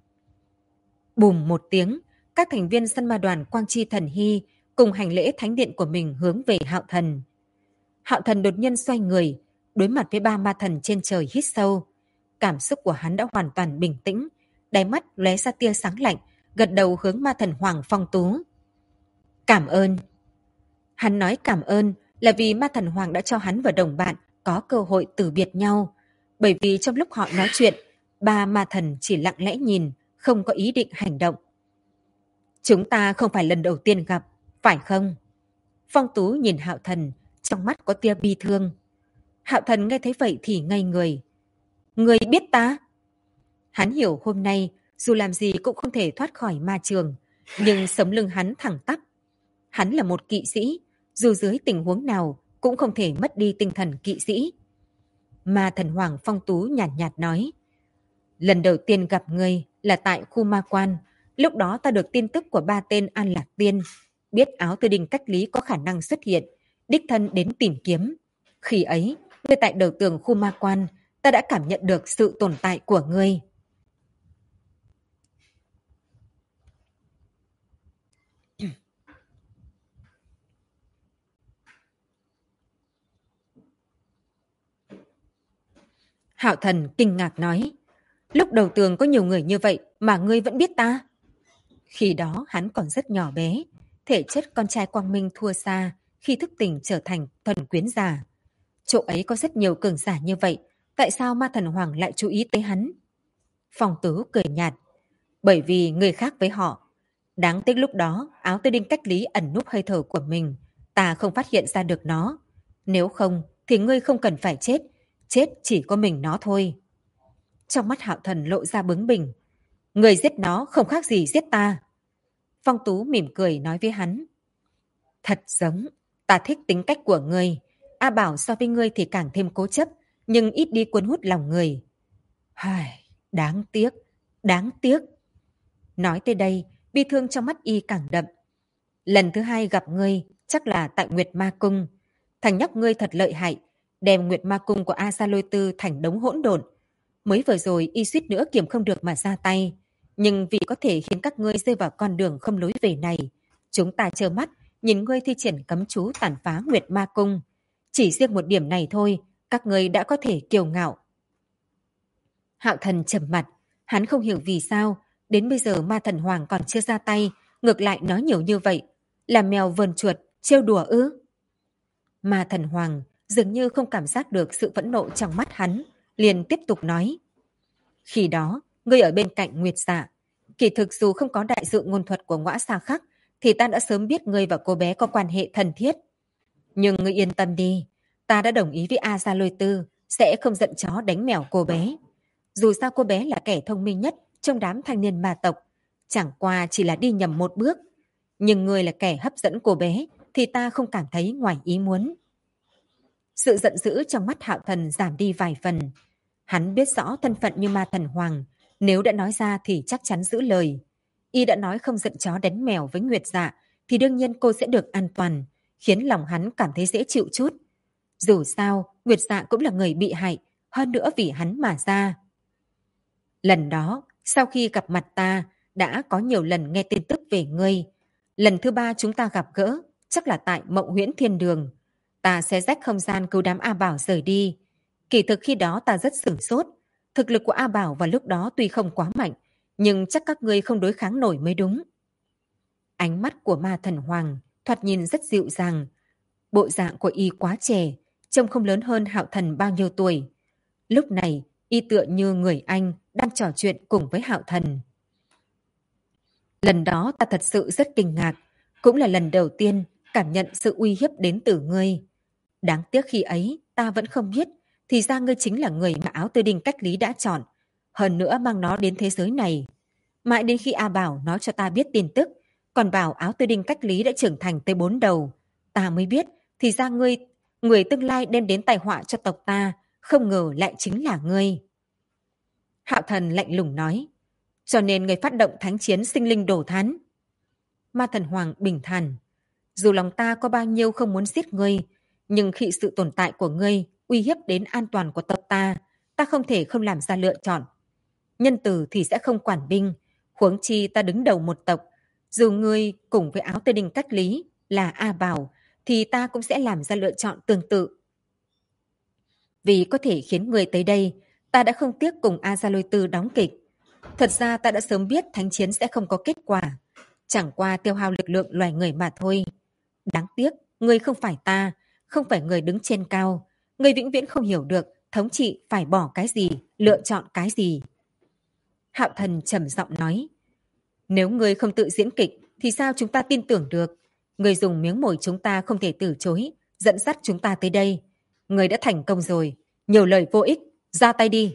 Bùm một tiếng, các thành viên săn ma đoàn Quang Chi Thần Hy cùng hành lễ thánh điện của mình hướng về Hạo Thần. Hạo Thần đột nhiên xoay người, đối mặt với ba ma thần trên trời hít sâu. Cảm xúc của hắn đã hoàn toàn bình tĩnh, đáy mắt lóe ra tia sáng lạnh, gật đầu hướng ma thần Hoàng Phong Tú. Cảm ơn. Hắn nói cảm ơn là vì ma thần Hoàng đã cho hắn và đồng bạn có cơ hội từ biệt nhau. Bởi vì trong lúc họ nói chuyện, ba ma thần chỉ lặng lẽ nhìn, không có ý định hành động. Chúng ta không phải lần đầu tiên gặp, phải không? Phong Tú nhìn Hạo Thần, trong mắt có tia bi thương. Hạo Thần nghe thấy vậy thì ngây người. Người biết ta? Hắn hiểu hôm nay dù làm gì cũng không thể thoát khỏi ma trường, nhưng sống lưng hắn thẳng tắp. Hắn là một kỵ sĩ, dù dưới tình huống nào cũng không thể mất đi tinh thần kỵ sĩ. Ma thần Hoàng Phong Tú nhàn nhạt nói, lần đầu tiên gặp ngươi là tại khu ma quan, lúc đó ta được tin tức của ba tên An Lạc Tiên, biết áo tư đình cách lý có khả năng xuất hiện, đích thân đến tìm kiếm. Khi ấy, ngươi tại đầu tường khu ma quan, ta đã cảm nhận được sự tồn tại của ngươi. Hạo Thần kinh ngạc nói, lúc đầu tường có nhiều người như vậy mà ngươi vẫn biết ta. Khi đó hắn còn rất nhỏ bé, thể chất con trai Quang Minh thua xa khi thức tỉnh trở thành thần quyến giả. Chỗ ấy có rất nhiều cường giả như vậy, tại sao ma thần Hoàng lại chú ý tới hắn? Phong Tú cười nhạt, bởi vì người khác với họ. Đáng tiếc lúc đó áo tơ đinh cách lý ẩn núp hơi thở của mình, ta không phát hiện ra được nó. Nếu không thì ngươi không cần phải chết, chết chỉ có mình nó thôi. Trong mắt Hạo Thần lộ ra bướng bỉnh, người giết nó không khác gì giết ta. Phong Tú mỉm cười nói với hắn, thật giống, ta thích tính cách của ngươi. A Bảo so với ngươi thì càng thêm cố chấp, nhưng ít đi cuốn hút lòng người. Hài, đáng tiếc, đáng tiếc. Nói tới đây, bi thương trong mắt y càng đậm. Lần thứ hai gặp ngươi, chắc là tại Nguyệt Ma Cung. Thằng nhóc ngươi thật lợi hại, đem Nguyệt Ma Cung của A Sa Lôi Tư thành đống hỗn độn. Mới vừa rồi y suýt nữa kiềm không được mà ra tay. Nhưng vì có thể khiến các ngươi rơi vào con đường không lối về này, chúng ta trơ mắt nhìn ngươi thi triển cấm chú tàn phá Nguyệt Ma Cung. Chỉ riêng một điểm này thôi, các ngươi đã có thể kiêu ngạo. Hạo Thần trầm mặt, hắn không hiểu vì sao đến bây giờ ma thần Hoàng còn chưa ra tay, ngược lại nói nhiều như vậy, là mèo vờn chuột, trêu đùa ư? Ma thần Hoàng dường như không cảm giác được sự phẫn nộ trong mắt hắn, liền tiếp tục nói. Khi đó, ngươi ở bên cạnh Nguyệt Dạ, kỳ thực dù không có đại dự ngôn thuật của Ngõa Sa Khắc, thì ta đã sớm biết ngươi và cô bé có quan hệ thân thiết. Nhưng ngươi yên tâm đi, ta đã đồng ý với A Gia Lôi Tư sẽ không giận chó đánh mèo cô bé. Dù sao cô bé là kẻ thông minh nhất trong đám thanh niên ma tộc, chẳng qua chỉ là đi nhầm một bước. Nhưng ngươi là kẻ hấp dẫn cô bé thì ta không cảm thấy ngoài ý muốn. Sự giận dữ trong mắt Hạo Thần giảm đi vài phần. Hắn biết rõ thân phận như ma thần hoàng, nếu đã nói ra thì chắc chắn giữ lời. Y đã nói không giận chó đánh mèo với Nguyệt Dạ thì đương nhiên cô sẽ được an toàn, khiến lòng hắn cảm thấy dễ chịu chút. Dù sao, Nguyệt Dạ cũng là người bị hại, hơn nữa vì hắn mà ra. Lần đó, sau khi gặp mặt ta, đã có nhiều lần nghe tin tức về ngươi. Lần thứ 3 chúng ta gặp gỡ, chắc là tại Mộng Huyễn Thiên Đường. Ta sẽ rách không gian cứu đám A Bảo rời đi. Kỳ thực khi đó ta rất sửng sốt. Thực lực của A Bảo vào lúc đó tuy không quá mạnh, nhưng chắc các ngươi không đối kháng nổi mới đúng. Ánh mắt của ma thần hoàng thoạt nhìn rất dịu dàng. Bộ dạng của y quá trẻ, trông không lớn hơn Hạo Thần bao nhiêu tuổi. Lúc này, y tựa như người anh đang trò chuyện cùng với Hạo Thần. Lần đó ta thật sự rất kinh ngạc, cũng là lần đầu tiên cảm nhận sự uy hiếp đến từ ngươi. Đáng tiếc khi ấy ta vẫn không biết, thì ra ngươi chính là người mà Áo Tư Đinh cách lý đã chọn, hơn nữa mang nó đến thế giới này. Mãi đến khi A Bảo nói cho ta biết tin tức, còn bảo Áo Tư Đinh cách lý đã trưởng thành tới 4 đầu, ta mới biết thì ra ngươi, người tương lai đem đến tai họa cho tộc ta, không ngờ lại chính là ngươi. Hạo Thần lạnh lùng nói, cho nên người phát động thánh chiến sinh linh đổ thán. Ma Thần Hoàng bình thản, dù lòng ta có bao nhiêu không muốn giết ngươi, nhưng khi sự tồn tại của ngươi uy hiếp đến an toàn của tộc ta, ta không thể không làm ra lựa chọn. Nhân từ thì sẽ không quản binh, huống chi ta đứng đầu một tộc. Dù ngươi cùng với Áo Tư Đinh cách lý là A Bảo, thì ta cũng sẽ làm ra lựa chọn tương tự. Vì có thể khiến ngươi tới đây, ta đã không tiếc cùng A Gia Lôi Tư đóng kịch. Thật ra ta đã sớm biết thánh chiến sẽ không có kết quả, chẳng qua tiêu hao lực lượng loài người mà thôi. Đáng tiếc, ngươi không phải ta, không phải người đứng trên cao. Ngươi vĩnh viễn không hiểu được thống trị phải bỏ cái gì, lựa chọn cái gì. Hạo Thần trầm giọng nói, nếu ngươi không tự diễn kịch thì sao chúng ta tin tưởng được? Ngươi dùng miếng mồi chúng ta không thể từ chối, dẫn dắt chúng ta tới đây. Ngươi đã thành công rồi, nhiều lời vô ích, ra tay đi.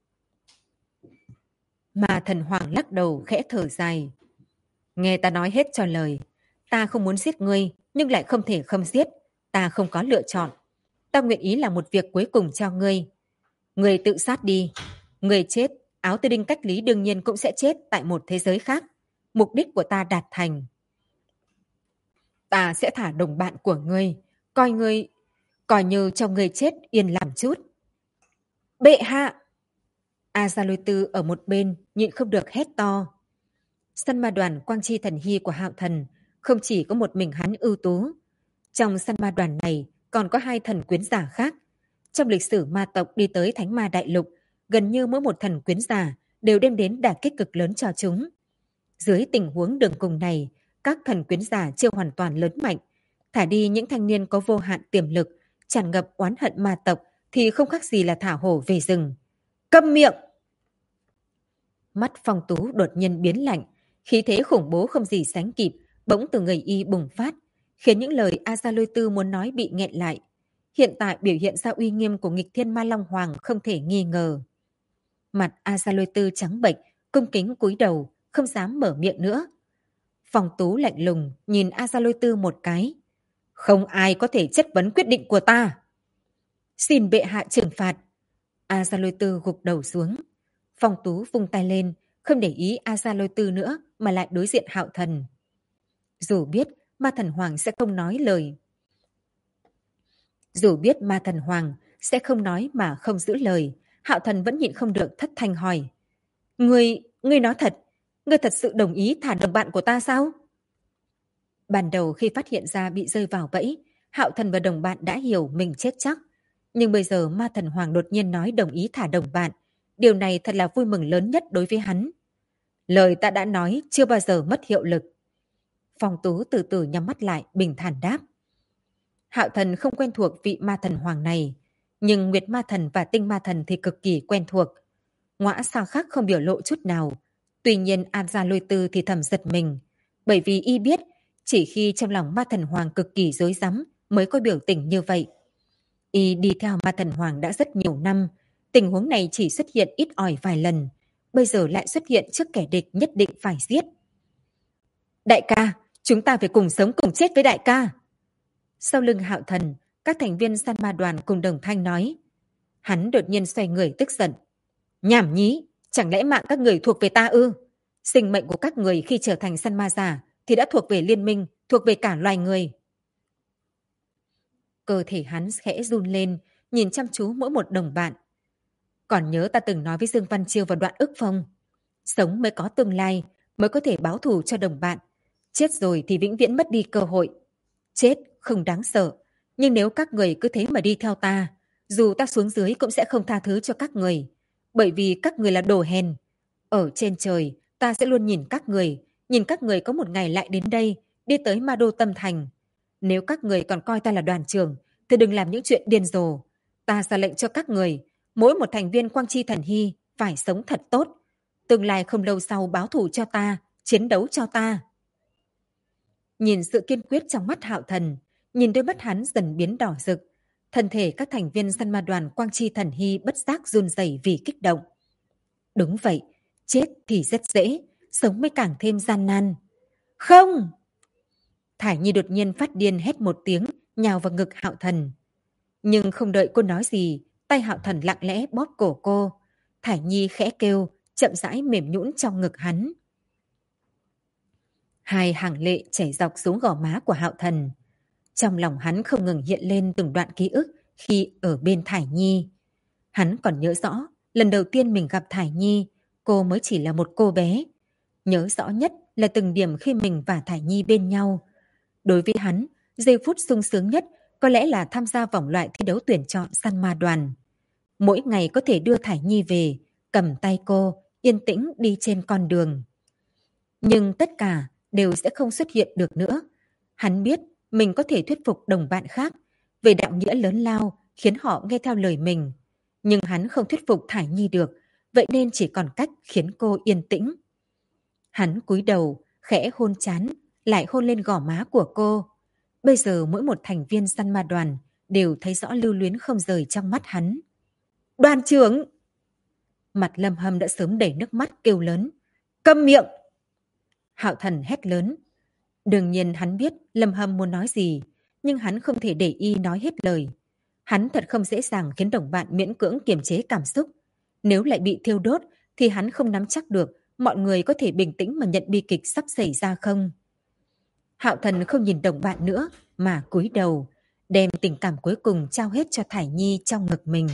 Mà thần hoàng lắc đầu khẽ thở dài. Nghe ta nói hết cho lời. Ta không muốn giết ngươi, nhưng lại không thể không giết. Ta không có lựa chọn. Ta nguyện ý làm một việc cuối cùng cho ngươi. Ngươi tự sát đi. Ngươi chết, Áo Tư Đinh cách lý đương nhiên cũng sẽ chết tại một thế giới khác. Mục đích của ta đạt thành. Ta sẽ thả đồng bạn của ngươi. Coi như cho ngươi chết yên làm chút. Bệ hạ! A Gia Lôi Tư ở một bên nhịn không được hét to. Săn ma đoàn Quang Chi Thần Hy của Hạo Thần không chỉ có một mình hắn ưu tú. Trong săn ma đoàn này còn có 2 thần quyến giả khác. Trong lịch sử ma tộc đi tới Thánh Ma Đại Lục, gần như mỗi một thần quyến giả đều đem đến đả kích cực lớn cho chúng. Dưới tình huống đường cùng này, các thần quyến giả chưa hoàn toàn lớn mạnh. Thả đi những thanh niên có vô hạn tiềm lực, tràn ngập oán hận ma tộc thì không khác gì là thả hổ về rừng. Câm miệng! Mắt Phong Tú đột nhiên biến lạnh, khí thế khủng bố không gì sánh kịp, bỗng từ người y bùng phát, khiến những lời A Gia Lôi Tư muốn nói bị nghẹn lại. Hiện tại biểu hiện ra uy nghiêm của nghịch thiên ma long hoàng không thể nghi ngờ. Mặt A Gia Lôi Tư trắng bệch, cung kính cúi đầu, không dám mở miệng nữa. Phong Tú lạnh lùng nhìn A Gia Lôi Tư một cái. Không ai có thể chất vấn quyết định của ta. Xin bệ hạ trừng phạt. A Gia Lôi Tư gục đầu xuống. Phong Tú vung tay lên, không để ý A Gia Lôi Tư nữa mà lại đối diện Hạo Thần. Dù biết ma thần hoàng sẽ không nói lời. Dù biết ma thần hoàng sẽ không nói mà không giữ lời, Hạo Thần vẫn nhịn không được thất thanh hỏi. Ngươi nói thật, ngươi thật sự đồng ý thả đồng bạn của ta sao? Ban đầu khi phát hiện ra bị rơi vào bẫy, Hạo Thần và đồng bạn đã hiểu mình chết chắc. Nhưng bây giờ ma thần hoàng đột nhiên nói đồng ý thả đồng bạn. Điều này thật là vui mừng lớn nhất đối với hắn. Lời ta đã nói chưa bao giờ mất hiệu lực. Phong Tú từ từ nhắm mắt lại, bình thản đáp. Hạo Thần không quen thuộc vị ma thần hoàng này, nhưng Nguyệt ma thần và Tinh ma thần thì cực kỳ quen thuộc. Ngõa Sao Khắc không biểu lộ chút nào. Tuy nhiên A Gia Lôi Tư thì thầm giật mình, bởi vì y biết Chỉ khi trong lòng Ma Thần Hoàng cực kỳ rối rắm mới có biểu tình như vậy. Y đi theo Ma Thần Hoàng đã rất nhiều năm, tình huống này chỉ xuất hiện ít ỏi vài lần, bây giờ lại xuất hiện trước kẻ địch nhất định phải giết. Đại ca, chúng ta phải cùng sống cùng chết với đại ca. Sau lưng Hạo Thần, các thành viên săn ma đoàn cùng đồng thanh nói. Hắn đột nhiên xoay người tức giận. Nhảm nhí, chẳng lẽ mạng các người thuộc về ta ư? Sinh mệnh của các người khi trở thành săn ma giả thì đã thuộc về liên minh, thuộc về cả loài người. Cơ thể hắn khẽ run lên, nhìn chăm chú mỗi một đồng bạn. Còn nhớ ta từng nói với Dương Văn Chiêu và Đoạn Ức Phong. Sống mới có tương lai, mới có thể báo thù cho đồng bạn. Chết rồi thì vĩnh viễn mất đi cơ hội. Chết không đáng sợ, nhưng nếu các người cứ thế mà đi theo ta, dù ta xuống dưới cũng sẽ không tha thứ cho các người. Bởi vì các người là đồ hèn. Ở trên trời, ta sẽ luôn nhìn các người có một ngày lại đến đây, đi tới Ma Đô Tâm Thành. Nếu các người còn coi ta là đoàn trưởng, thì đừng làm những chuyện điên rồ. Ta ra lệnh cho các người, mỗi một thành viên Quang Chi Thần Hy phải sống thật tốt. Tương lai không lâu sau báo thù cho ta, chiến đấu cho ta. Nhìn sự kiên quyết trong mắt Hạo Thần, nhìn đôi mắt hắn dần biến đỏ rực, thân thể các thành viên săn ma đoàn Quang Chi Thần Hy bất giác run rẩy vì kích động. Đúng vậy, chết thì rất dễ, sống mới càng thêm gian nan. Không! Thải Nhi đột nhiên phát điên hét một tiếng, nhào vào ngực Hạo Thần. Nhưng không đợi cô nói gì, tay Hạo Thần lặng lẽ bóp cổ cô. Thải Nhi khẽ kêu, chậm rãi mềm nhũn trong ngực hắn. Hai hàng lệ chảy dọc xuống gò má của Hạo Thần. Trong lòng hắn không ngừng hiện lên từng đoạn ký ức khi ở bên Thải Nhi. Hắn còn nhớ rõ, lần đầu tiên mình gặp Thải Nhi, cô mới chỉ là một cô bé. Nhớ rõ nhất là từng điểm khi mình và Thải Nhi bên nhau. Đối với hắn, giây phút sung sướng nhất có lẽ là tham gia vòng loại thi đấu tuyển chọn săn ma đoàn. Mỗi ngày có thể đưa Thải Nhi về, cầm tay cô, yên tĩnh đi trên con đường. Nhưng tất cả đều sẽ không xuất hiện được nữa. Hắn biết mình có thể thuyết phục đồng bạn khác về đạo nghĩa lớn lao khiến họ nghe theo lời mình. Nhưng hắn không thuyết phục Thải Nhi được, vậy nên chỉ còn cách khiến cô yên tĩnh. Hắn cúi đầu, khẽ hôn trán, lại hôn lên gò má của cô. Bây giờ mỗi một thành viên săn ma đoàn đều thấy rõ lưu luyến không rời trong mắt hắn. Đoàn trưởng! Mặt Lâm Hâm đã sớm đẩy nước mắt kêu lớn. Câm miệng! Hạo Thần hét lớn. Đương nhiên hắn biết Lâm Hâm muốn nói gì, nhưng hắn không thể để y nói hết lời. Hắn thật không dễ dàng khiến đồng bạn miễn cưỡng kiềm chế cảm xúc. Nếu lại bị thiêu đốt thì hắn không nắm chắc được mọi người có thể bình tĩnh mà nhận bi kịch sắp xảy ra không. Hạo Thần không nhìn đồng bạn nữa mà cúi đầu, đem tình cảm cuối cùng trao hết cho Thải Nhi trong ngực mình.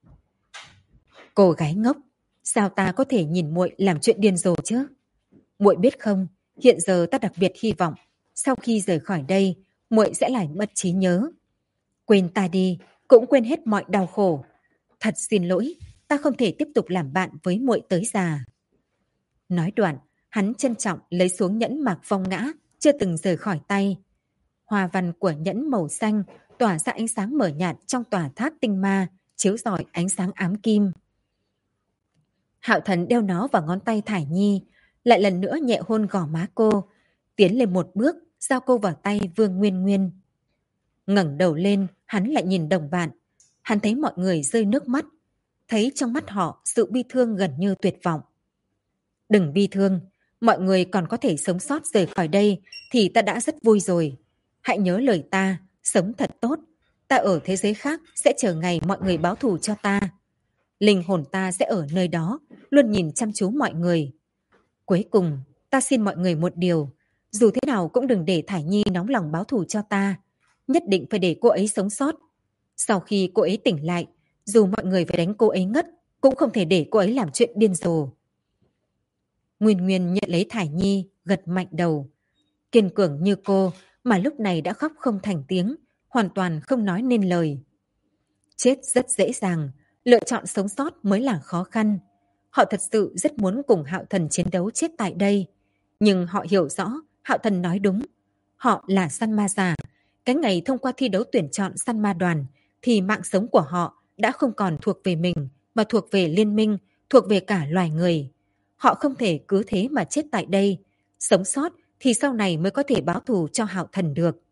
Cô gái ngốc, sao ta có thể nhìn muội làm chuyện điên rồ chứ? Muội biết không, hiện giờ ta đặc biệt hy vọng sau khi rời khỏi đây, muội sẽ lại mất trí nhớ. Quên ta đi, cũng quên hết mọi đau khổ. Thật xin lỗi, ta không thể tiếp tục làm bạn với muội tới già. Nói đoạn, hắn trân trọng lấy xuống nhẫn Mạc Phong ngã, chưa từng rời khỏi tay. Hoa văn của nhẫn màu xanh tỏa ra ánh sáng mờ nhạt trong tòa tháp tinh ma, chiếu rọi ánh sáng ám kim. Hạo Thần đeo nó vào ngón tay Thải Nhi, lại lần nữa nhẹ hôn gò má cô, tiến lên một bước, giao cô vào tay Vương Nguyên Nguyên. Ngẩng đầu lên, hắn lại nhìn đồng bạn. Hắn thấy mọi người rơi nước mắt, thấy trong mắt họ sự bi thương gần như tuyệt vọng. Đừng bi thương, mọi người còn có thể sống sót rời khỏi đây thì ta đã rất vui rồi. Hãy nhớ lời ta, sống thật tốt. Ta ở thế giới khác sẽ chờ ngày mọi người báo thù cho ta. Linh hồn ta sẽ ở nơi đó, luôn nhìn chăm chú mọi người. Cuối cùng, ta xin mọi người một điều. Dù thế nào cũng đừng để Thải Nhi nóng lòng báo thù cho ta. Nhất định phải để cô ấy sống sót. Sau khi cô ấy tỉnh lại, dù mọi người phải đánh cô ấy ngất, cũng không thể để cô ấy làm chuyện điên rồ. Nguyên Nguyên nhận lấy Thải Nhi, gật mạnh đầu. Kiên cường như cô, mà lúc này đã khóc không thành tiếng, hoàn toàn không nói nên lời. Chết rất dễ dàng, lựa chọn sống sót mới là khó khăn. Họ thật sự rất muốn cùng Hạo Thần chiến đấu chết tại đây. Nhưng họ hiểu rõ, Hạo Thần nói đúng. Họ là săn ma giả. Cái ngày thông qua thi đấu tuyển chọn săn ma đoàn, thì mạng sống của họ đã không còn thuộc về mình, mà thuộc về liên minh, thuộc về cả loài người. Họ không thể cứ thế mà chết tại đây. Sống sót thì sau này mới có thể báo thù cho Hạo Thần được.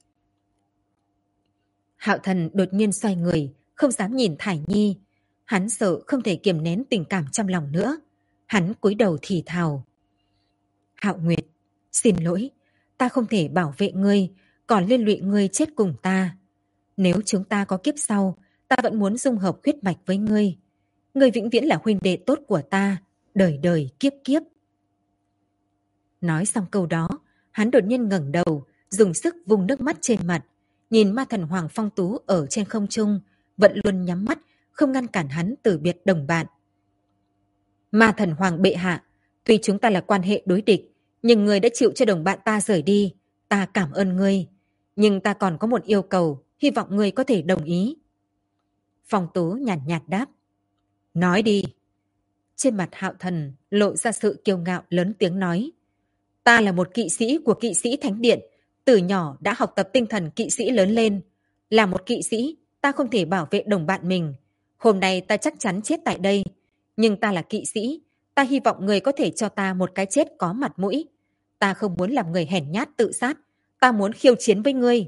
Hạo Thần đột nhiên xoay người, không dám nhìn Thải Nhi. Hắn sợ không thể kiềm nén tình cảm trong lòng nữa. Hắn cúi đầu thì thào. Hạo Nguyệt, xin lỗi, ta không thể bảo vệ ngươi, còn liên lụy ngươi chết cùng ta. Nếu chúng ta có kiếp sau, ta vẫn muốn dung hợp huyết mạch với ngươi. Ngươi vĩnh viễn là huynh đệ tốt của ta, đời đời kiếp kiếp. Nói xong câu đó, hắn đột nhiên ngẩng đầu, dùng sức vung nước mắt trên mặt, nhìn ma thần Hoàng Phong Tú ở trên không trung, vẫn luôn nhắm mắt, không ngăn cản hắn từ biệt đồng bạn. Ma thần Hoàng bệ hạ, tuy chúng ta là quan hệ đối địch, nhưng ngươi đã chịu cho đồng bạn ta rời đi, ta cảm ơn ngươi. Nhưng ta còn có một yêu cầu, hy vọng ngươi có thể đồng ý. Phong Tú nhàn nhạt đáp. Nói đi. Trên mặt Hạo Thần lộ ra sự kiêu ngạo, lớn tiếng nói. Ta là một kỵ sĩ của kỵ sĩ Thánh Điện, từ nhỏ đã học tập tinh thần kỵ sĩ lớn lên. Là một kỵ sĩ, ta không thể bảo vệ đồng bạn mình. Hôm nay ta chắc chắn chết tại đây. Nhưng ta là kỵ sĩ, ta hy vọng người có thể cho ta một cái chết có mặt mũi. Ta không muốn làm người hèn nhát tự sát, ta muốn khiêu chiến với ngươi.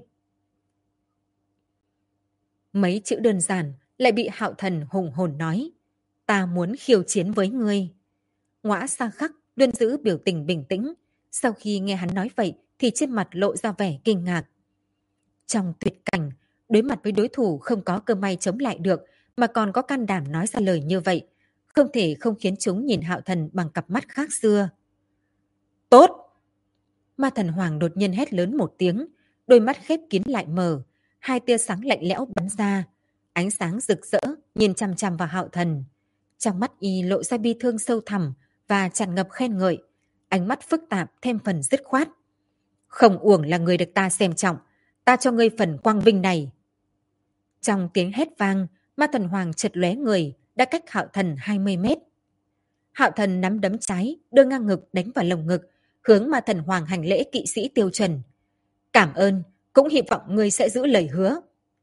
Mấy chữ đơn giản lại bị Hạo Thần hùng hồn nói. Ta muốn khiêu chiến với ngươi. Ngõa Sa Khắc luôn giữ biểu tình bình tĩnh. Sau khi nghe hắn nói vậy thì trên mặt lộ ra vẻ kinh ngạc. Trong tuyệt cảnh, đối mặt với đối thủ không có cơ may chống lại được mà còn có can đảm nói ra lời như vậy, không thể không khiến chúng nhìn Hạo Thần bằng cặp mắt khác xưa. Tốt! Ma thần Hoàng đột nhiên hét lớn một tiếng, đôi mắt khép kín lại mở, hai tia sáng lạnh lẽo bắn ra, ánh sáng rực rỡ nhìn chằm chằm vào Hạo Thần. Trong mắt y lộ ra bi thương sâu thẳm và tràn ngập khen ngợi, ánh mắt phức tạp thêm phần dứt khoát. Không uổng là người được ta xem trọng, ta cho ngươi phần quang vinh này. Trong tiếng hét vang, ma thần Hoàng chợt lóe người, đã cách Hạo Thần 20 mét. Hạo Thần nắm đấm trái, đưa ngang ngực đánh vào lồng ngực, hướng ma thần Hoàng hành lễ kỵ sĩ tiêu chuẩn. Cảm ơn, cũng hy vọng ngươi sẽ giữ lời hứa.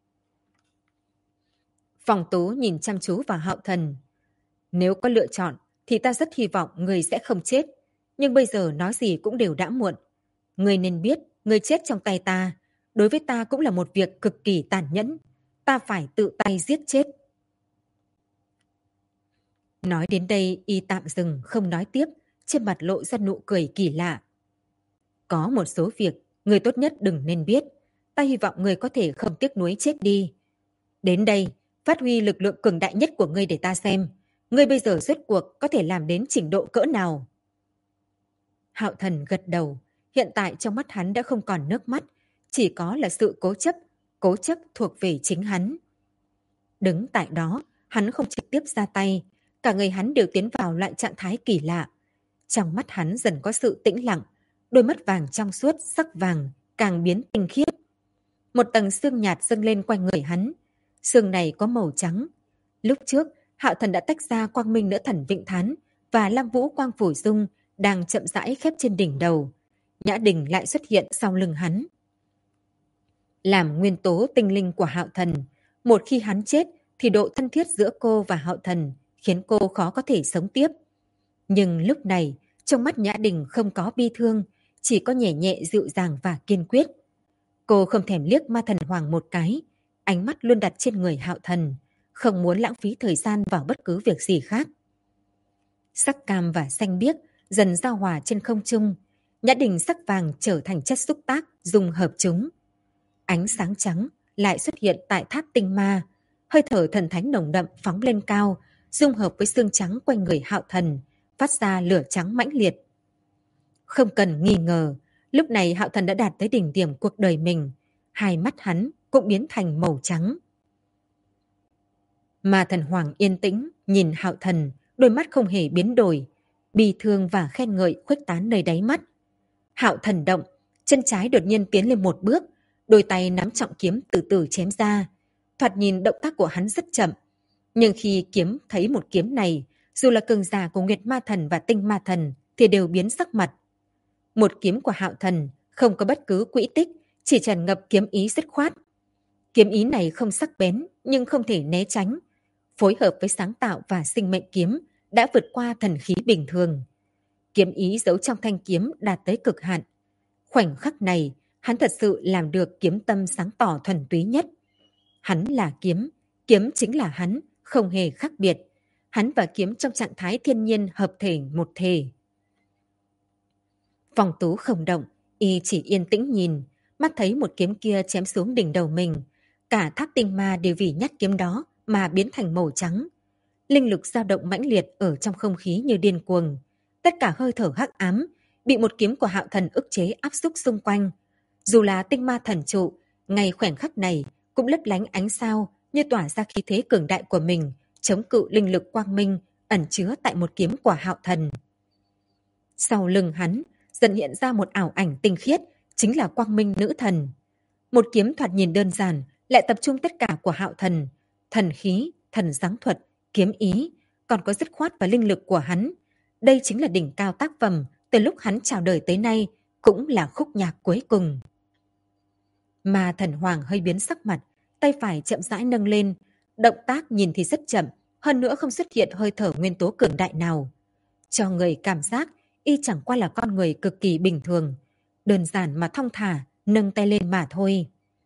Phong Tú nhìn chăm chú vào Hạo Thần. Nếu có lựa chọn, thì ta rất hy vọng ngươi sẽ không chết. Nhưng bây giờ nói gì cũng đều đã muộn. Ngươi nên biết, ngươi chết trong tay ta, đối với ta cũng là một việc cực kỳ tàn nhẫn. Ta phải tự tay giết chết. Nói đến đây, y tạm dừng, không nói tiếp, trên mặt lộ ra nụ cười kỳ lạ. Có một số việc, người tốt nhất đừng nên biết. Ta hy vọng người có thể không tiếc nuối chết đi. Đến đây, phát huy lực lượng cường đại nhất của ngươi để ta xem. Ngươi bây giờ rốt cuộc có thể làm đến trình độ cỡ nào? Hạo Thần gật đầu. Hiện tại trong mắt hắn đã không còn nước mắt, chỉ có là sự cố chấp thuộc về chính hắn. Đứng tại đó, hắn không trực tiếp ra tay, cả người hắn đều tiến vào loại trạng thái kỳ lạ. Trong mắt hắn dần có sự tĩnh lặng, đôi mắt vàng trong suốt sắc vàng càng biến tinh khiết. Một tầng sương nhạt dâng lên quanh người hắn, sương này có màu trắng. Lúc trước, Hạo Thần đã tách ra Quang Minh Nữ Thần Vịnh Thán và Lam Vũ Quang Phủ Dung đang chậm rãi khép trên đỉnh đầu. Nhã Đình lại xuất hiện sau lưng hắn. Làm nguyên tố tinh linh của Hạo Thần, một khi hắn chết thì độ thân thiết giữa cô và Hạo Thần khiến cô khó có thể sống tiếp. Nhưng lúc này, trong mắt Nhã Đình không có bi thương, chỉ có nhẹ nhẹ dịu dàng và kiên quyết. Cô không thèm liếc ma thần Hoàng một cái, ánh mắt luôn đặt trên người Hạo Thần, không muốn lãng phí thời gian vào bất cứ việc gì khác. Sắc cam và xanh biếc dần giao hòa trên không trung, Nhã Đình sắc vàng trở thành chất xúc tác dung hợp chúng. Ánh sáng trắng lại xuất hiện tại tháp tinh ma, hơi thở thần thánh nồng đậm phóng lên cao, dung hợp với xương trắng quanh người Hạo Thần, phát ra lửa trắng mãnh liệt. Không cần nghi ngờ, lúc này Hạo Thần đã đạt tới đỉnh điểm cuộc đời mình, hai mắt hắn cũng biến thành màu trắng. Ma thần Hoàng yên tĩnh nhìn Hạo Thần, đôi mắt không hề biến đổi, bi thương và khen ngợi khuếch tán nơi đáy mắt. Hạo Thần động, chân trái đột nhiên tiến lên một bước, đôi tay nắm trọng kiếm từ từ chém ra. Thoạt nhìn động tác của hắn rất chậm, nhưng khi kiếm thấy một kiếm này, dù là cường giả của Nguyệt Ma Thần và Tinh Ma Thần thì đều biến sắc mặt. Một kiếm của Hạo Thần không có bất cứ quỹ tích, chỉ tràn ngập kiếm ý dứt khoát. Kiếm ý này không sắc bén nhưng không thể né tránh, phối hợp với sáng tạo và sinh mệnh kiếm đã vượt qua thần khí bình thường. Kiếm ý giấu trong thanh kiếm đạt tới cực hạn. Khoảnh khắc này, hắn thật sự làm được kiếm tâm sáng tỏ thuần túy nhất. Hắn là kiếm, kiếm chính là hắn, không hề khác biệt. Hắn và kiếm trong trạng thái thiên nhiên hợp thể một thể. Phong Tú không động, y chỉ yên tĩnh nhìn, mắt thấy một kiếm kia chém xuống đỉnh đầu mình. Cả tháp tinh ma đều vì nhát kiếm đó mà biến thành màu trắng. Linh lực dao động mãnh liệt ở trong không khí như điên cuồng. Tất cả hơi thở hắc ám bị một kiếm của Hạo Thần ức chế áp xúc xung quanh. Dù là tinh ma thần trụ, ngay khoảnh khắc này cũng lấp lánh ánh sao như tỏa ra khí thế cường đại của mình, chống cự linh lực quang minh ẩn chứa tại một kiếm của Hạo Thần. Sau lưng hắn dần hiện ra một ảo ảnh tinh khiết, chính là quang minh nữ thần. Một kiếm thoạt nhìn đơn giản lại tập trung tất cả của Hạo Thần, thần khí, thần giáng thuật, kiếm ý, còn có dứt khoát và linh lực của hắn. Đây chính là đỉnh cao tác phẩm từ lúc hắn chào đời tới nay, cũng là khúc nhạc cuối cùng. Mà Thần Hoàng hơi biến sắc mặt, tay phải chậm rãi nâng lên, động tác nhìn thì rất chậm, hơn nữa không xuất hiện hơi thở nguyên tố cường đại nào. Cho người cảm giác y chẳng qua là con người cực kỳ bình thường, đơn giản mà thong thả, nâng tay lên mà thôi.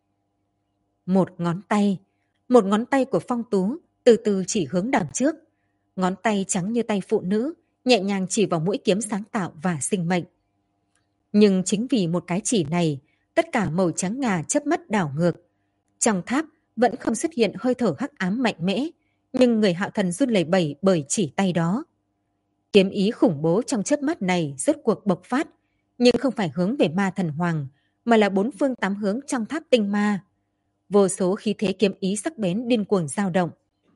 Một ngón tay của Phong Tú từ từ chỉ hướng đằng trước. Ngón tay trắng như tay phụ nữ, nhẹ nhàng chỉ vào mũi kiếm sáng tạo và sinh mệnh. Nhưng chính vì một cái chỉ này, tất cả màu trắng ngà chớp mắt đảo ngược. Trong tháp vẫn không xuất hiện hơi thở hắc ám mạnh mẽ, nhưng người Hạo Thần run lẩy bẩy bởi chỉ tay đó. Kiếm ý khủng bố trong chớp mắt này rốt cuộc bộc phát, nhưng không phải hướng về Ma Thần Hoàng, mà là bốn phương tám hướng trong tháp tinh ma. Vô số khí thế kiếm ý sắc bén điên cuồng dao động.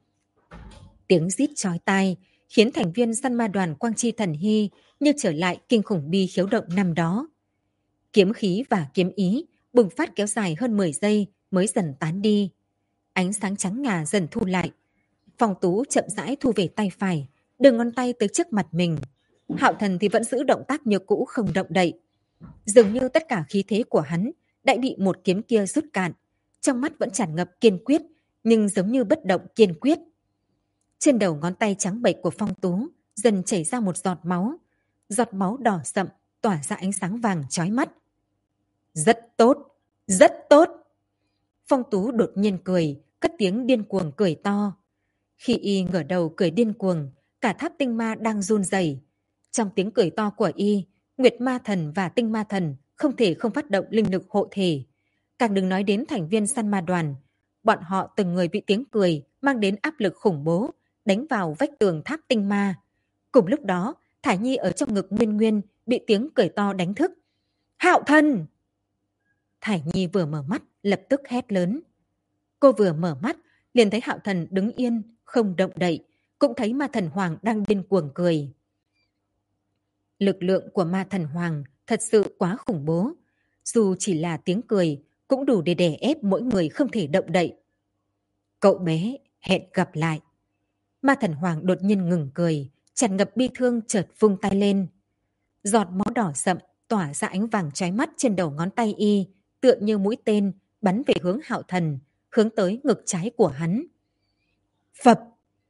Tiếng rít chói tai khiến thành viên săn ma đoàn Quang Chi Thần Hy như trở lại kinh khủng bi khiếu động năm đó. Kiếm khí và kiếm ý bùng phát kéo dài hơn 10 giây mới dần tán đi. Ánh sáng trắng ngà dần thu lại. Phong Tú chậm rãi thu về tay phải, đưa ngón tay tới trước mặt mình. Hạo Thần thì vẫn giữ động tác như cũ không động đậy. Dường như tất cả khí thế của hắn đã bị một kiếm kia rút cạn. Trong mắt vẫn tràn ngập kiên quyết, nhưng giống như bất động kiên quyết. Trên đầu ngón tay trắng bệch của Phong Tú dần chảy ra một giọt máu. Giọt máu đỏ sậm tỏa ra ánh sáng vàng chói mắt. Rất tốt, rất tốt. Phong Tú đột nhiên cười, cất tiếng điên cuồng cười to. Khi y ngửa đầu cười điên cuồng, cả tháp tinh ma đang run rẩy. Trong tiếng cười to của y, Nguyệt Ma Thần và Tinh Ma Thần không thể không phát động linh lực hộ thể. Càng đừng nói đến thành viên săn ma đoàn. Bọn họ từng người bị tiếng cười mang đến áp lực khủng bố, đánh vào vách tường tháp tinh ma. Cùng lúc đó, Thải Nhi ở trong ngực Nguyên Nguyên bị tiếng cười to đánh thức. Hạo Thần! Thải Nhi vừa mở mắt, lập tức hét lớn. Cô vừa mở mắt, liền thấy Hạo Thần đứng yên, không động đậy, cũng thấy Ma Thần Hoàng đang điên cuồng cười. Lực lượng của Ma Thần Hoàng thật sự quá khủng bố. Dù chỉ là tiếng cười, cũng đủ để đè ép mỗi người không thể động đậy. Cậu bé, hẹn gặp lại. Ma Thần Hoàng đột nhiên ngừng cười, tràn ngập bi thương chợt vung tay lên. Giọt máu đỏ sậm tỏa ra ánh vàng chói mắt trên đầu ngón tay y, tựa như mũi tên bắn về hướng Hạo Thần, hướng tới ngực trái của hắn. Phập!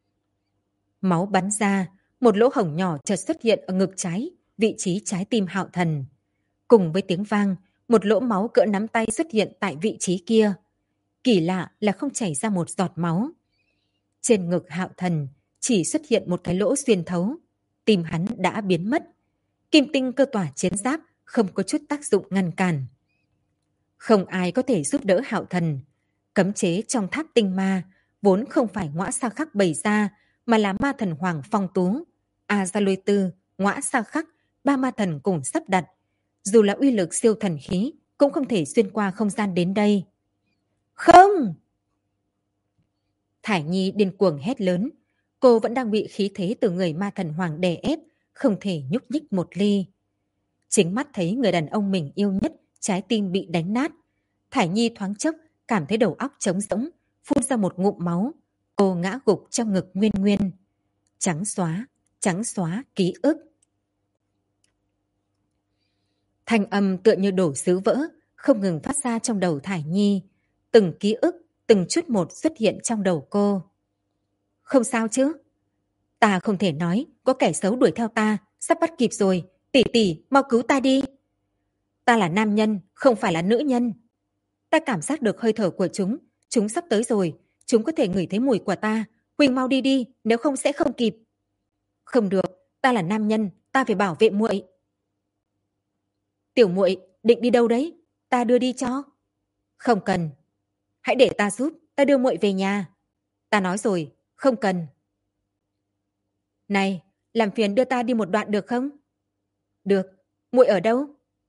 Máu bắn ra, một lỗ hổng nhỏ chợt xuất hiện ở ngực trái, vị trí trái tim Hạo Thần. Cùng với tiếng vang, một lỗ máu cỡ nắm tay xuất hiện tại vị trí kia. Kỳ lạ là không chảy ra một giọt máu. Trên ngực Hạo Thần chỉ xuất hiện một cái lỗ xuyên thấu. Tim hắn đã biến mất. Kim tinh cơ tỏa chiến giáp không có chút tác dụng ngăn cản. Không ai có thể giúp đỡ Hạo Thần. Cấm chế trong tháp tinh ma vốn không phải Ngõa Sa Khắc bày ra, mà là Ma Thần Hoàng Phong Tú, A Gia Lôi Tư, Ngõa Sa Khắc, ba ma thần cùng sắp đặt. Dù là uy lực siêu thần khí cũng không thể xuyên qua không gian đến đây. Không! Thải Nhi điên cuồng hét lớn. Cô vẫn đang bị khí thế từ người Ma Thần Hoàng đè ép, không thể nhúc nhích một ly. Chính mắt thấy người đàn ông mình yêu nhất, trái tim bị đánh nát. Thải Nhi thoáng chốc cảm thấy đầu óc trống rỗng, phun ra một ngụm máu. Cô ngã gục trong ngực Nguyên Nguyên. Trắng xóa ký ức. Thanh âm tựa như đổ sứ vỡ, không ngừng phát ra trong đầu Thải Nhi. Từng ký ức, từng chút một xuất hiện trong đầu cô. Không sao chứ? Ta không thể nói, có kẻ xấu đuổi theo ta, sắp bắt kịp rồi. Tỷ tỷ, mau cứu ta đi. Ta là nam nhân, không phải là nữ nhân. Ta cảm giác được hơi thở của chúng sắp tới rồi, chúng có thể ngửi thấy mùi của ta. Huỳnh mau đi đi, nếu không sẽ không kịp. Không được, ta là nam nhân, ta phải bảo vệ muội. Tiểu muội, định đi đâu đấy? Ta đưa đi cho. Không cần. Hãy để ta giúp, ta đưa muội về nhà. Ta nói rồi, không cần. Này, làm phiền đưa ta đi một đoạn được không? Được, muội ở đâu?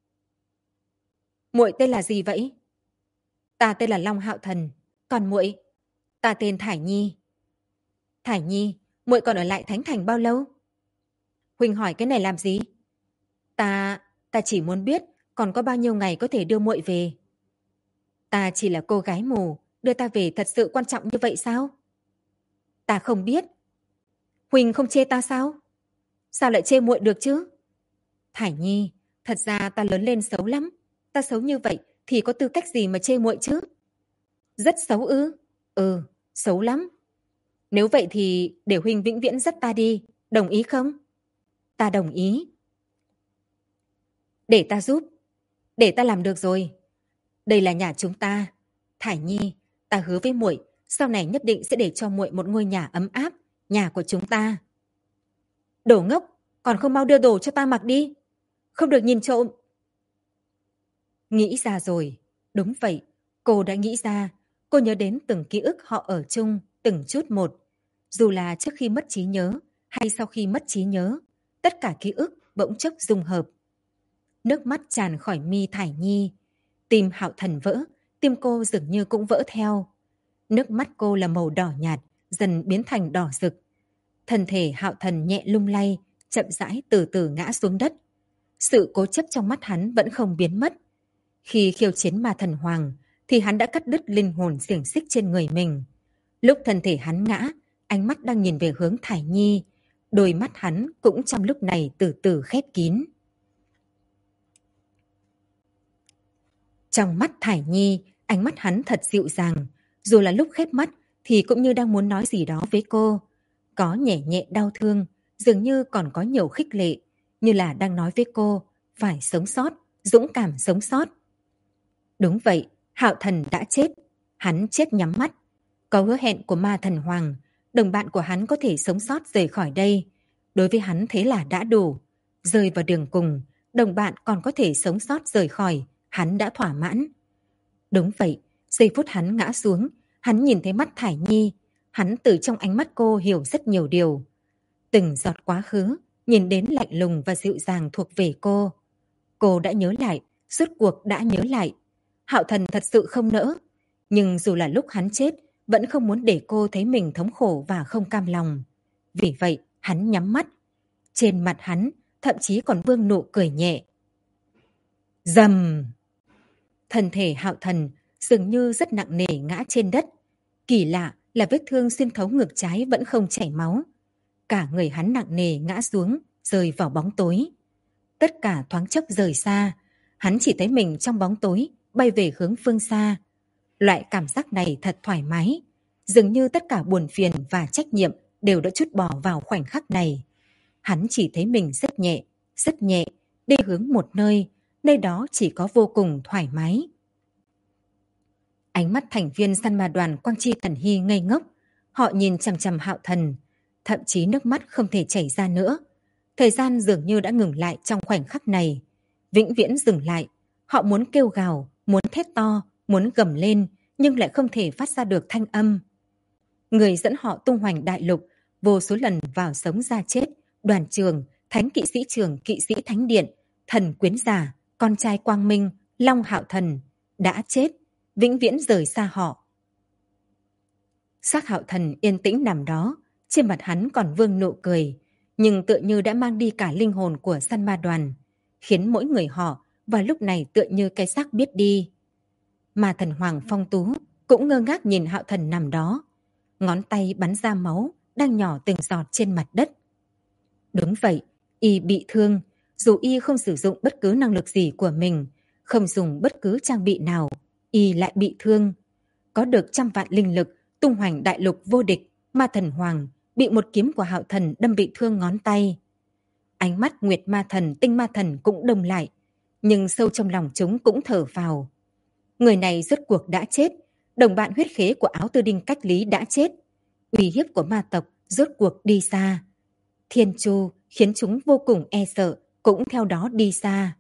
Muội tên là gì vậy? Ta tên là Long Hạo Thần, còn muội? Ta tên Thải Nhi. Thải Nhi, muội còn ở lại Thánh Thành bao lâu? Huỳnh hỏi cái này làm gì? Ta chỉ muốn biết còn có bao nhiêu ngày có thể đưa muội về. Ta chỉ là cô gái mù, đưa ta về thật sự quan trọng như vậy sao? Ta không biết. Huỳnh không chê ta sao? Sao lại chê muội được chứ? Thải Nhi, thật ra ta lớn lên xấu lắm. Ta xấu như vậy thì có tư cách gì mà chê muội chứ? Rất xấu ư? Ừ, xấu lắm. Nếu vậy thì để Huỳnh vĩnh viễn dắt ta đi, đồng ý không? Ta đồng ý. Để ta giúp. Để ta làm được rồi. Đây là nhà chúng ta. Thải Nhi, ta hứa với muội, sau này nhất định sẽ để cho muội một ngôi nhà ấm áp, nhà của chúng ta. Đồ ngốc, còn không mau đưa đồ cho ta mặc đi. Không được nhìn trộm. Nghĩ ra rồi. Đúng vậy, cô đã nghĩ ra. Cô nhớ đến từng ký ức họ ở chung, từng chút một. Dù là trước khi mất trí nhớ hay sau khi mất trí nhớ, tất cả ký ức bỗng chốc dung hợp. Nước mắt tràn khỏi mi Thải Nhi. Tim Hạo Thần vỡ, tim cô dường như cũng vỡ theo. Nước mắt cô là màu đỏ nhạt, dần biến thành đỏ rực. Thân thể Hạo Thần nhẹ lung lay, chậm rãi từ từ ngã xuống đất. Sự cố chấp trong mắt hắn vẫn không biến mất. Khi khiêu chiến ma thần hoàng, thì hắn đã cắt đứt linh hồn xiềng xích trên người mình. Lúc thân thể hắn ngã, ánh mắt đang nhìn về hướng Thải Nhi. Đôi mắt hắn cũng trong lúc này từ từ khép kín. Trong mắt Thải Nhi, ánh mắt hắn thật dịu dàng. Dù là lúc khép mắt thì cũng như đang muốn nói gì đó với cô. Có nhẹ nhẹ đau thương, dường như còn có nhiều khích lệ, như là đang nói với cô, phải sống sót, dũng cảm sống sót. Đúng vậy, Hạo Thần đã chết. Hắn chết nhắm mắt. Có hứa hẹn của ma thần hoàng, đồng bạn của hắn có thể sống sót rời khỏi đây. Đối với hắn thế là đã đủ. Rơi vào đường cùng, đồng bạn còn có thể sống sót rời khỏi, hắn đã thỏa mãn. Đúng vậy, giây phút hắn ngã xuống, hắn nhìn thấy mắt Thải Nhi. Hắn từ trong ánh mắt cô hiểu rất nhiều điều. Từng giọt quá khứ, nhìn đến lạnh lùng và dịu dàng thuộc về cô. Cô đã nhớ lại, rốt cuộc đã nhớ lại. Hạo Thần thật sự không nỡ. Nhưng dù là lúc hắn chết, vẫn không muốn để cô thấy mình thống khổ và không cam lòng. Vì vậy, hắn nhắm mắt. Trên mặt hắn, thậm chí còn vương nụ cười nhẹ. Rầm! Thân thể Hạo Thần dường như rất nặng nề ngã trên đất. Kỳ lạ là vết thương xuyên thấu ngực trái vẫn không chảy máu. Cả người hắn nặng nề ngã xuống, rơi vào bóng tối. Tất cả thoáng chốc rời xa. Hắn chỉ thấy mình trong bóng tối, bay về hướng phương xa. Loại cảm giác này thật thoải mái. Dường như tất cả buồn phiền và trách nhiệm đều đã trút bỏ vào khoảnh khắc này. Hắn chỉ thấy mình rất nhẹ, đi hướng một nơi, nơi đó chỉ có vô cùng thoải mái. Ánh mắt thành viên săn ma đoàn Quang Chi Thần Hy ngây ngốc. Họ nhìn chằm chằm Hạo Thần, thậm chí nước mắt không thể chảy ra nữa. Thời gian dường như đã ngừng lại trong khoảnh khắc này. Vĩnh viễn dừng lại. Họ muốn kêu gào, muốn thét to, muốn gầm lên, nhưng lại không thể phát ra được thanh âm. Người dẫn họ tung hoành đại lục, vô số lần vào sống ra chết, đoàn trường, thánh kỵ sĩ trường kỵ sĩ thánh điện, thần quyến giả, con trai Quang Minh, Long Hạo Thần, đã chết, vĩnh viễn rời xa họ. Xác Hạo Thần yên tĩnh nằm đó, trên mặt hắn còn vương nụ cười, nhưng tựa như đã mang đi cả linh hồn của săn ma đoàn, khiến mỗi người họ vào lúc này tựa như cái xác biết đi. Mà thần Hoàng Phong Tú cũng ngơ ngác nhìn Hạo Thần nằm đó, ngón tay bắn ra máu đang nhỏ từng giọt trên mặt đất. Đúng vậy, y bị thương, dù y không sử dụng bất cứ năng lực gì của mình, không dùng bất cứ trang bị nào, y lại bị thương. Có được 100 vạn linh lực, tung hoành đại lục vô địch, ma thần Hoàng bị một kiếm của Hạo Thần đâm bị thương ngón tay. Ánh mắt Nguyệt Ma Thần, Tinh Ma Thần cũng đông lại. nhưng sâu trong lòng chúng cũng thở phào. Người này rốt cuộc đã chết, đồng bạn huyết khế của Áo Tư Đinh Cách Lý đã chết, uy hiếp của ma tộc rốt cuộc đi xa. Thiên Chu khiến chúng vô cùng e sợ, cũng theo đó đi xa.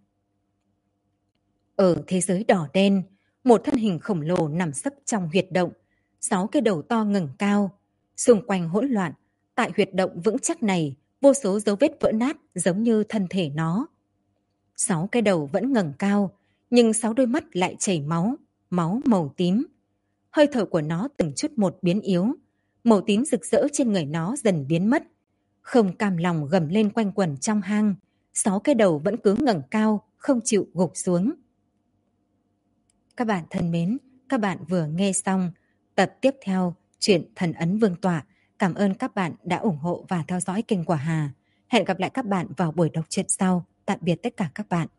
Ở thế giới đỏ đen, một thân hình khổng lồ nằm sấp trong huyệt động, 6 cái đầu to ngẩng cao, xung quanh hỗn loạn. Tại huyệt động vững chắc này, vô số dấu vết vỡ nát giống như thân thể nó. 6 cái đầu vẫn ngẩng cao, nhưng 6 đôi mắt lại chảy máu, máu màu tím. Hơi thở của nó từng chút một biến yếu, màu tím rực rỡ trên người nó dần biến mất. Không cam lòng gầm lên quanh quẩn trong hang, 6 cái đầu vẫn cứ ngẩng cao, không chịu gục xuống. Các bạn thân mến, các bạn vừa nghe xong tập tiếp theo truyện Thần Ấn Vương Tọa. Cảm ơn các bạn đã ủng hộ và theo dõi kênh của Hà. Hẹn gặp lại các bạn vào buổi đọc truyện sau. Tạm biệt tất cả các bạn.